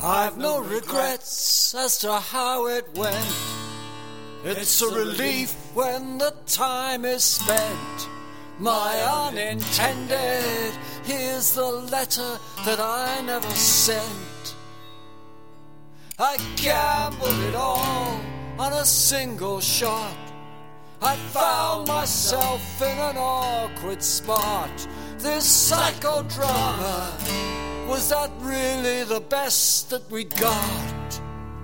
I've no regrets as to how it went. It's a relief when the time is spent. My unintended, here's the letter that I never sent. I gambled it all on a single shot. I found myself in an awkward spot. This psychodrama, was that really the best that we got?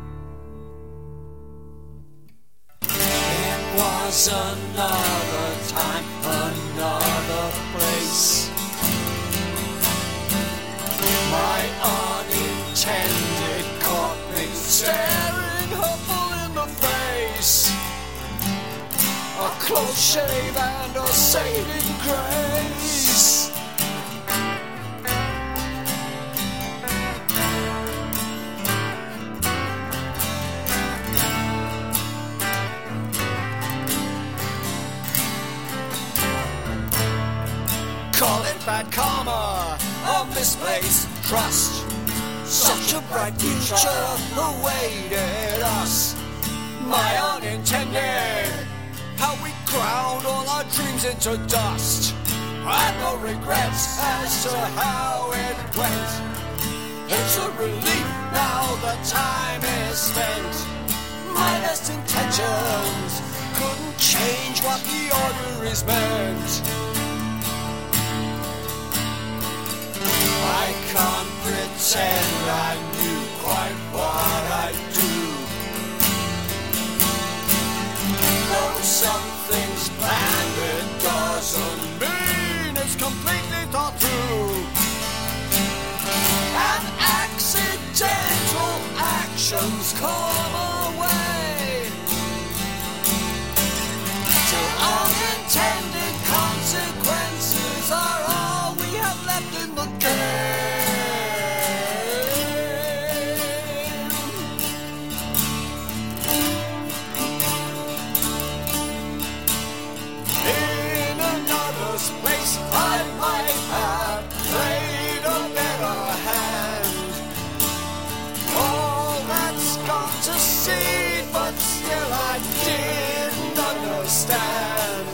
It was another time, another place. My unintended caught me staring her full in the face. A close shave and a saving grace. Call it bad karma, a misplaced trust. Such a bright future awaited us. My unintended, how we ground all our dreams into dust. I've no regrets as to how it went. It's a relief now the time is spent. My best intentions couldn't change what the order is meant. I can't pretend I knew quite what I'd do. Though something's planned, it doesn't mean it's completely thought through. And accidental actions come away till unintended consequences are all we have left in the game. In another place I might have played a better hand. All that's gone to seed, but still I didn't understand.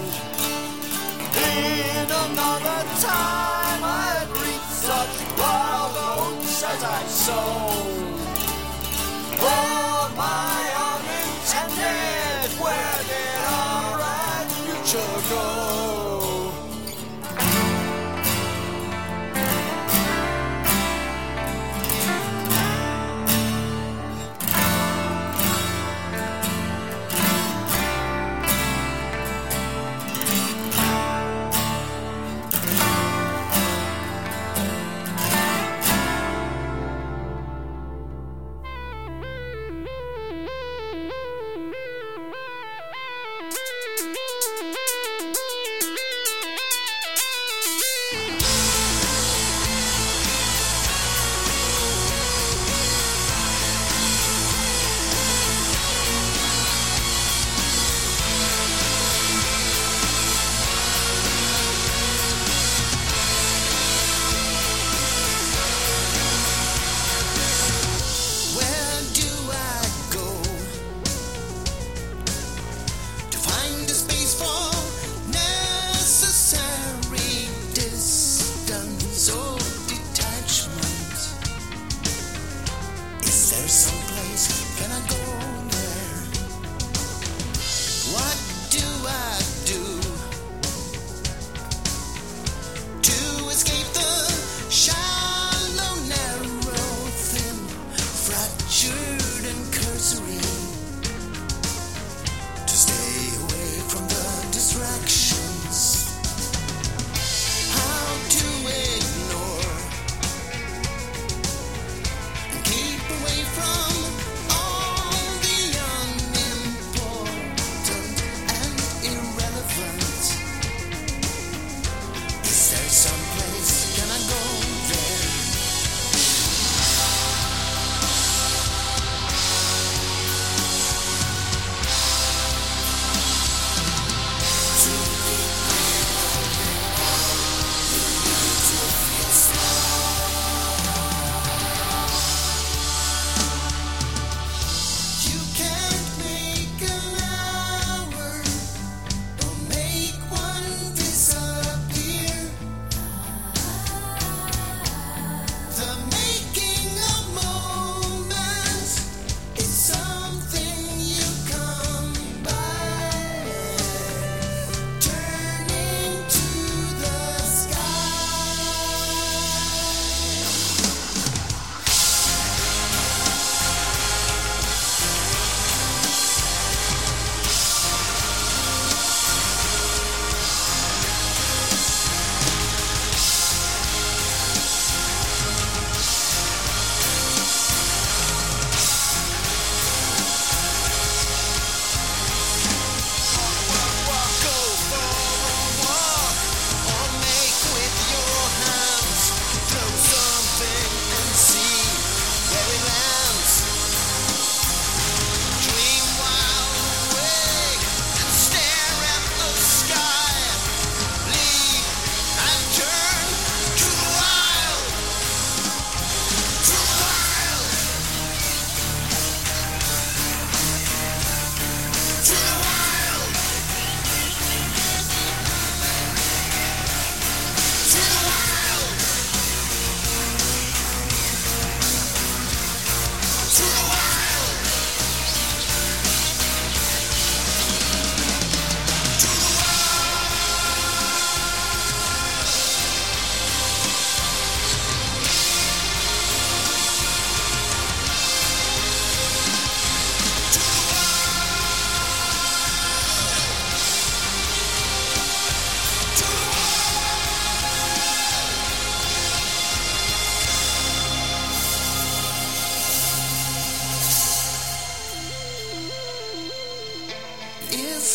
In another time I'd reaped such wild oats as I sown. Oh, my unintended, where did our right future go?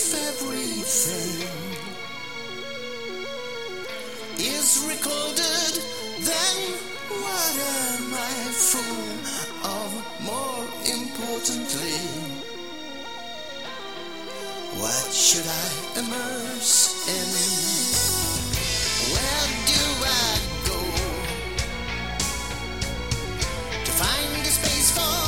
everything is recorded, then what am I full of? More importantly, what should I immerse in? Where do I go to find a space for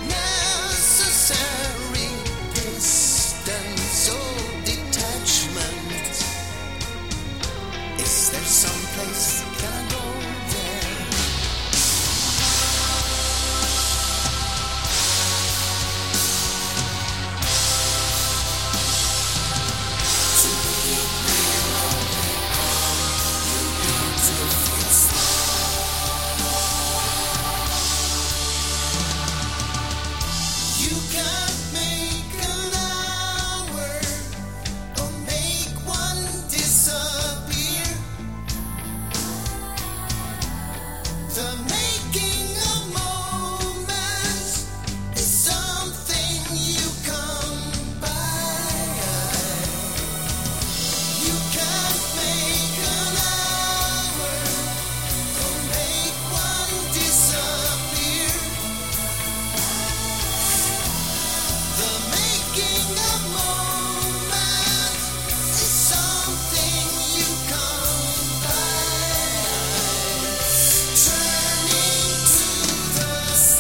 necessary distance or detachment? Is there some place can I go there? To keep me lonely, you need to feel small. You can't make an hour or make one disappear. The making of moments is something you come by. You can't make an hour or make one disappear. The making of moments is something you come by. Turning to the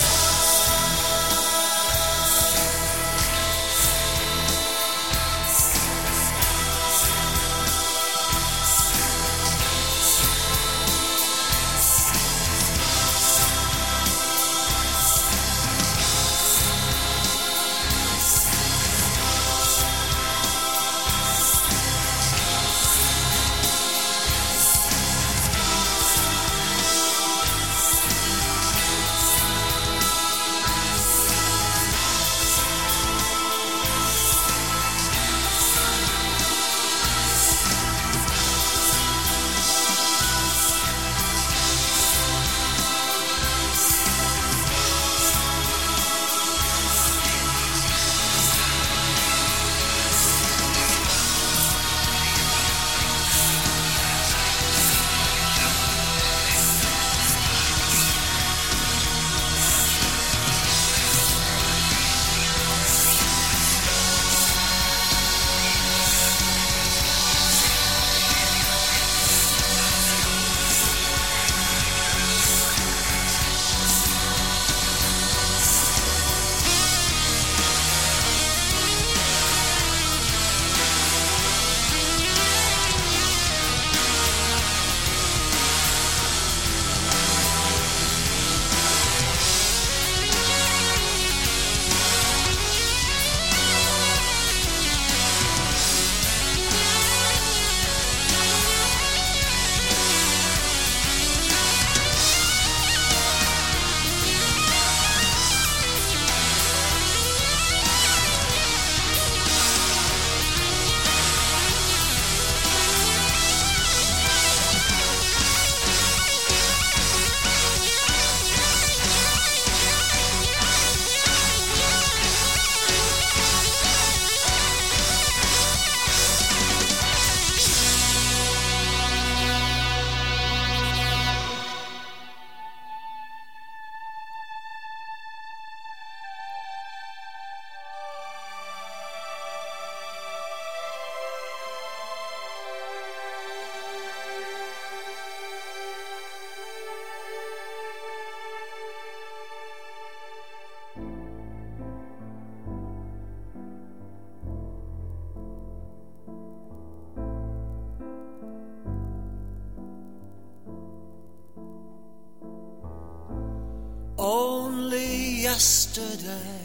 Only yesterday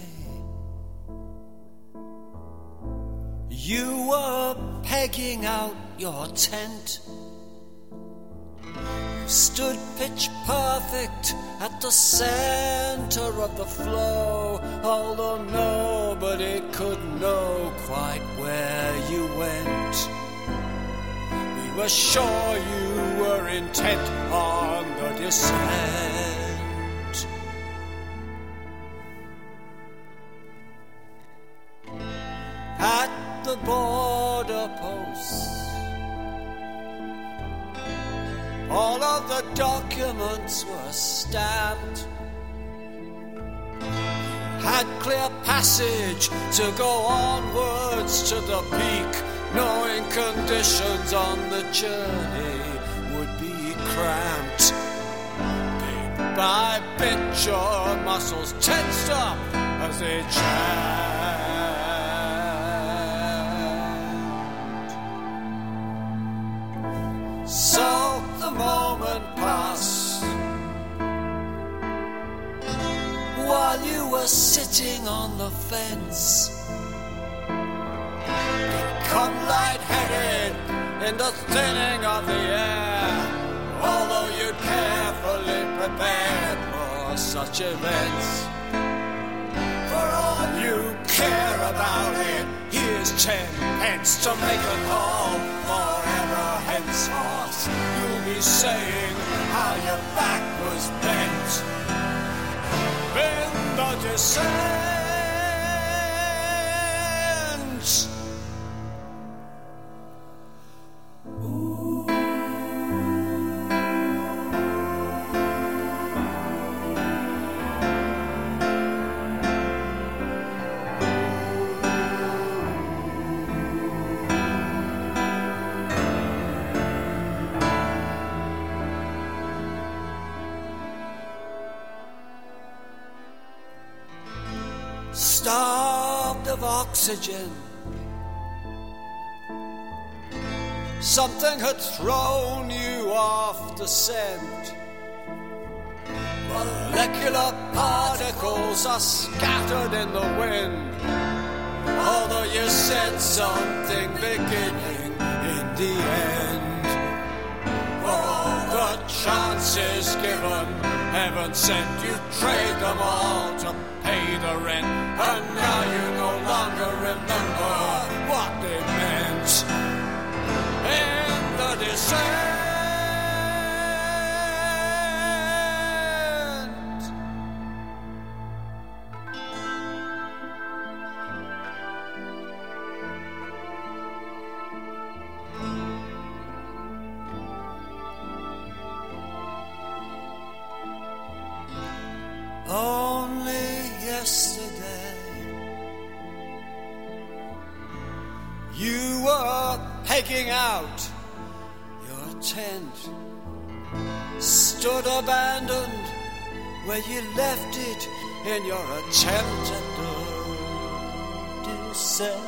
you were pegging out your tent. You stood pitch perfect at the center of the flow, although nobody could know quite where you went. We were sure you were intent on the descent. At the border the documents were stamped. Had clear passage to go onwards to the peak, knowing conditions on the journey would be cramped. Bit by bit your muscles tensed up as they jammed. So the moment passed while you were sitting on the fence. Become lightheaded in the thinning of the air, although you'd carefully prepared for such events. For all you care about it, here's ten pence to make a call forever henceforth. You'll be saying how your back was bent in the descent. Starved of oxygen, something had thrown you off the scent. Molecular particles are scattered in the wind, although you said something beginning in the end. For all the chances given, heaven sent you, trade them all to pay the rent, and now you no longer remember what they meant in the descent. Only yesterday you were pegging out your tent, stood abandoned where you left it in your attempt at the descent.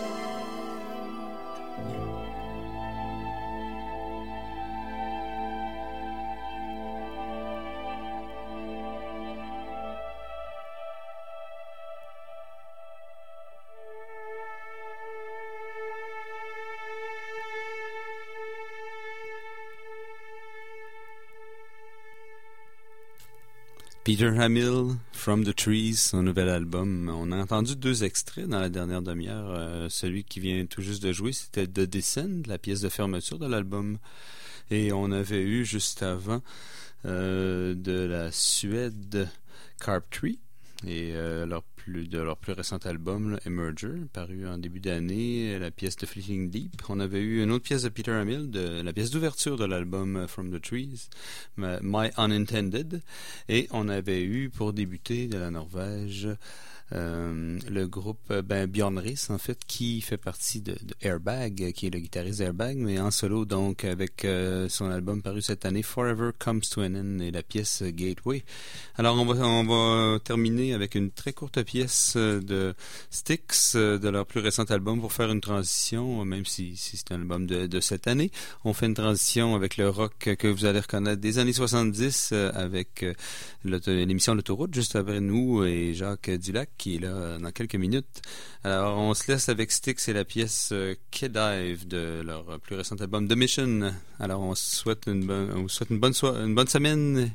Peter Hamill, From the Trees, son nouvel album. On a entendu deux extraits dans la dernière demi-heure. Euh, celui qui vient tout juste de jouer, c'était The Descent, la pièce de fermeture de l'album. Et on avait eu juste avant euh, de la Suède Carp Tree et euh, leur plus, de leur plus récent album, là, Emerger, paru en début d'année, la pièce de Fleeting Deep. On avait eu une autre pièce de Peter Hamill, de, la pièce d'ouverture de l'album From the Trees, My Unintended. Et on avait eu, pour débuter, de la Norvège, Euh, le groupe ben, Björn Riis, en fait, qui fait partie de, de Airbag, qui est le guitariste d'Airbag, mais en solo, donc, avec euh, son album paru cette année, Forever Comes to an End, et la pièce Gateway. Alors, on va, on va terminer avec une très courte pièce de Styx, de leur plus récent album, pour faire une transition, même si, si c'est un album de, de cette année. On fait une transition avec le rock que vous allez reconnaître des années soixante-dix, avec l'émission L'Autoroute, juste après nous, et Jacques Dulac, qui est là dans quelques minutes. Alors, on se laisse avec Styx et la pièce euh, K-Dive de leur plus récent album The Mission. Alors, on souhaite une bonne, on souhaite une bonne, so- une bonne semaine.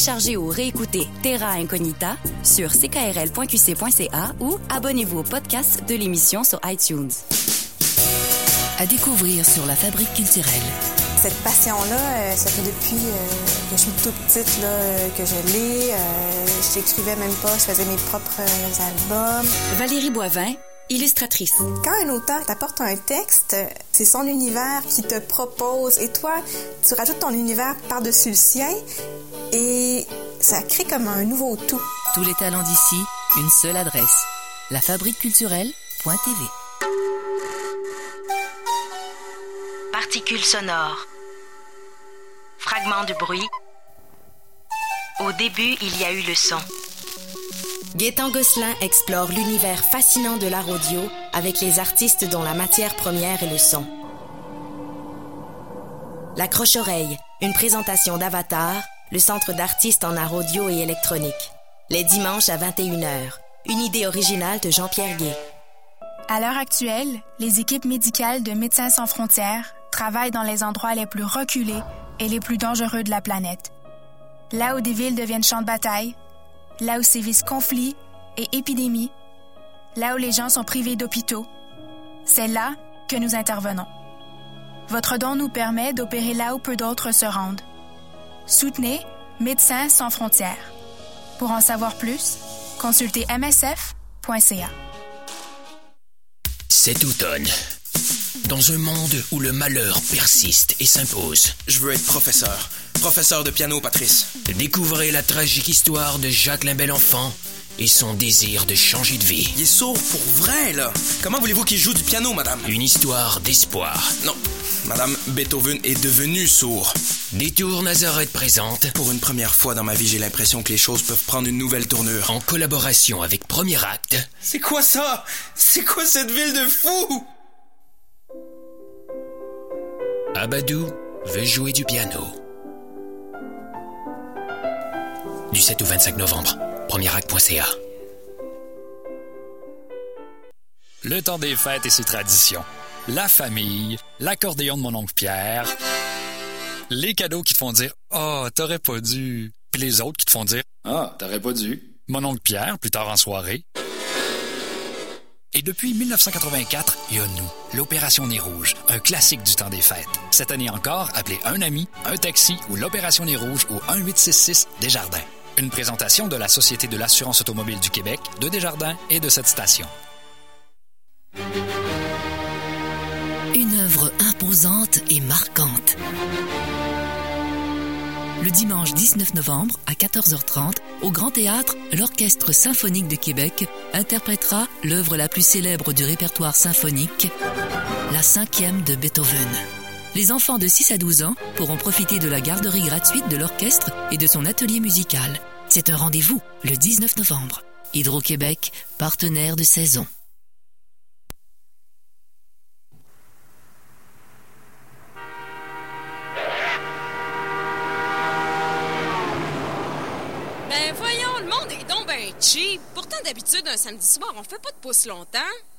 Téléchargez ou réécoutez Terra Incognita sur c k r l point q c point c a ou abonnez-vous au podcast de l'émission sur iTunes. À découvrir sur la Fabrique culturelle. Cette passion-là, euh, ça fait depuis euh, que je suis toute petite là, euh, que je l'ai. Euh, j'écrivais même pas, je faisais mes propres euh, albums. Valérie Boivin, illustratrice. Quand un auteur t'apporte un texte, c'est son univers qui te propose et toi, tu rajoutes ton univers par-dessus le sien et ça crée comme un nouveau tout. Tous les talents d'ici, une seule adresse. la fabrique culturelle point t v. Particules sonores. Fragments de bruit. Au début, il y a eu le son. Gaëtan Gosselin explore l'univers fascinant de l'art audio avec les artistes dont la matière première est le son. La Croche-Oreille, une présentation d'Avatar, le centre d'artistes en art audio et électronique. Les dimanches à vingt et une heures. Une idée originale de Jean-Pierre Gué. À l'heure actuelle, les équipes médicales de Médecins sans frontières travaillent dans les endroits les plus reculés et les plus dangereux de la planète. Là où des villes deviennent champs de bataille, là où sévissent conflits et épidémies, là où les gens sont privés d'hôpitaux, c'est là que nous intervenons. Votre don nous permet d'opérer là où peu d'autres se rendent. Soutenez Médecins sans frontières. Pour en savoir plus, consultez m s f point c a. Cet automne, dans un monde où le malheur persiste et s'impose. Je veux être professeur. Professeur de piano, Patrice. Découvrez la tragique histoire de Jacqueline Bel-Enfant et son désir de changer de vie. Il est sourd pour vrai, là. Comment voulez-vous qu'il joue du piano, madame? Une histoire d'espoir. Non, madame, Beethoven est devenu sourd. Détour Nazareth présente. Pour une première fois dans ma vie, j'ai l'impression que les choses peuvent prendre une nouvelle tournure. En collaboration avec Premier Acte. C'est quoi ça? C'est quoi cette ville de fous? Abadou veut jouer du piano. Du sept au vingt-cinq novembre. premier acte point c a. Le temps des fêtes et ses traditions. La famille, l'accordéon de mon oncle Pierre, les cadeaux qui te font dire « Ah, oh, t'aurais pas dû », puis les autres qui te font dire « Ah, oh, t'aurais pas dû ». Mon oncle Pierre, plus tard en soirée. Et depuis mille neuf cent quatre-vingt-quatre, il y a nous, l'Opération Nez Rouge, un classique du temps des fêtes. Cette année encore, appelez un ami, un taxi ou l'Opération Nez Rouge au un huit six six Desjardins. Une présentation de la Société de l'assurance automobile du Québec, de Desjardins et de cette station. Une œuvre imposante et marquante. Le dimanche dix-neuf novembre à quatorze heures trente, au Grand Théâtre, l'Orchestre symphonique de Québec interprétera l'œuvre la plus célèbre du répertoire symphonique, la cinquième de Beethoven. Les enfants de six à douze ans pourront profiter de la garderie gratuite de l'orchestre et de son atelier musical. C'est un rendez-vous le dix-neuf novembre. Hydro-Québec, partenaire de saison. Ben voyons, le monde est donc ben cheap. Pourtant, d'habitude, un samedi soir, on fait pas de pouce longtemps.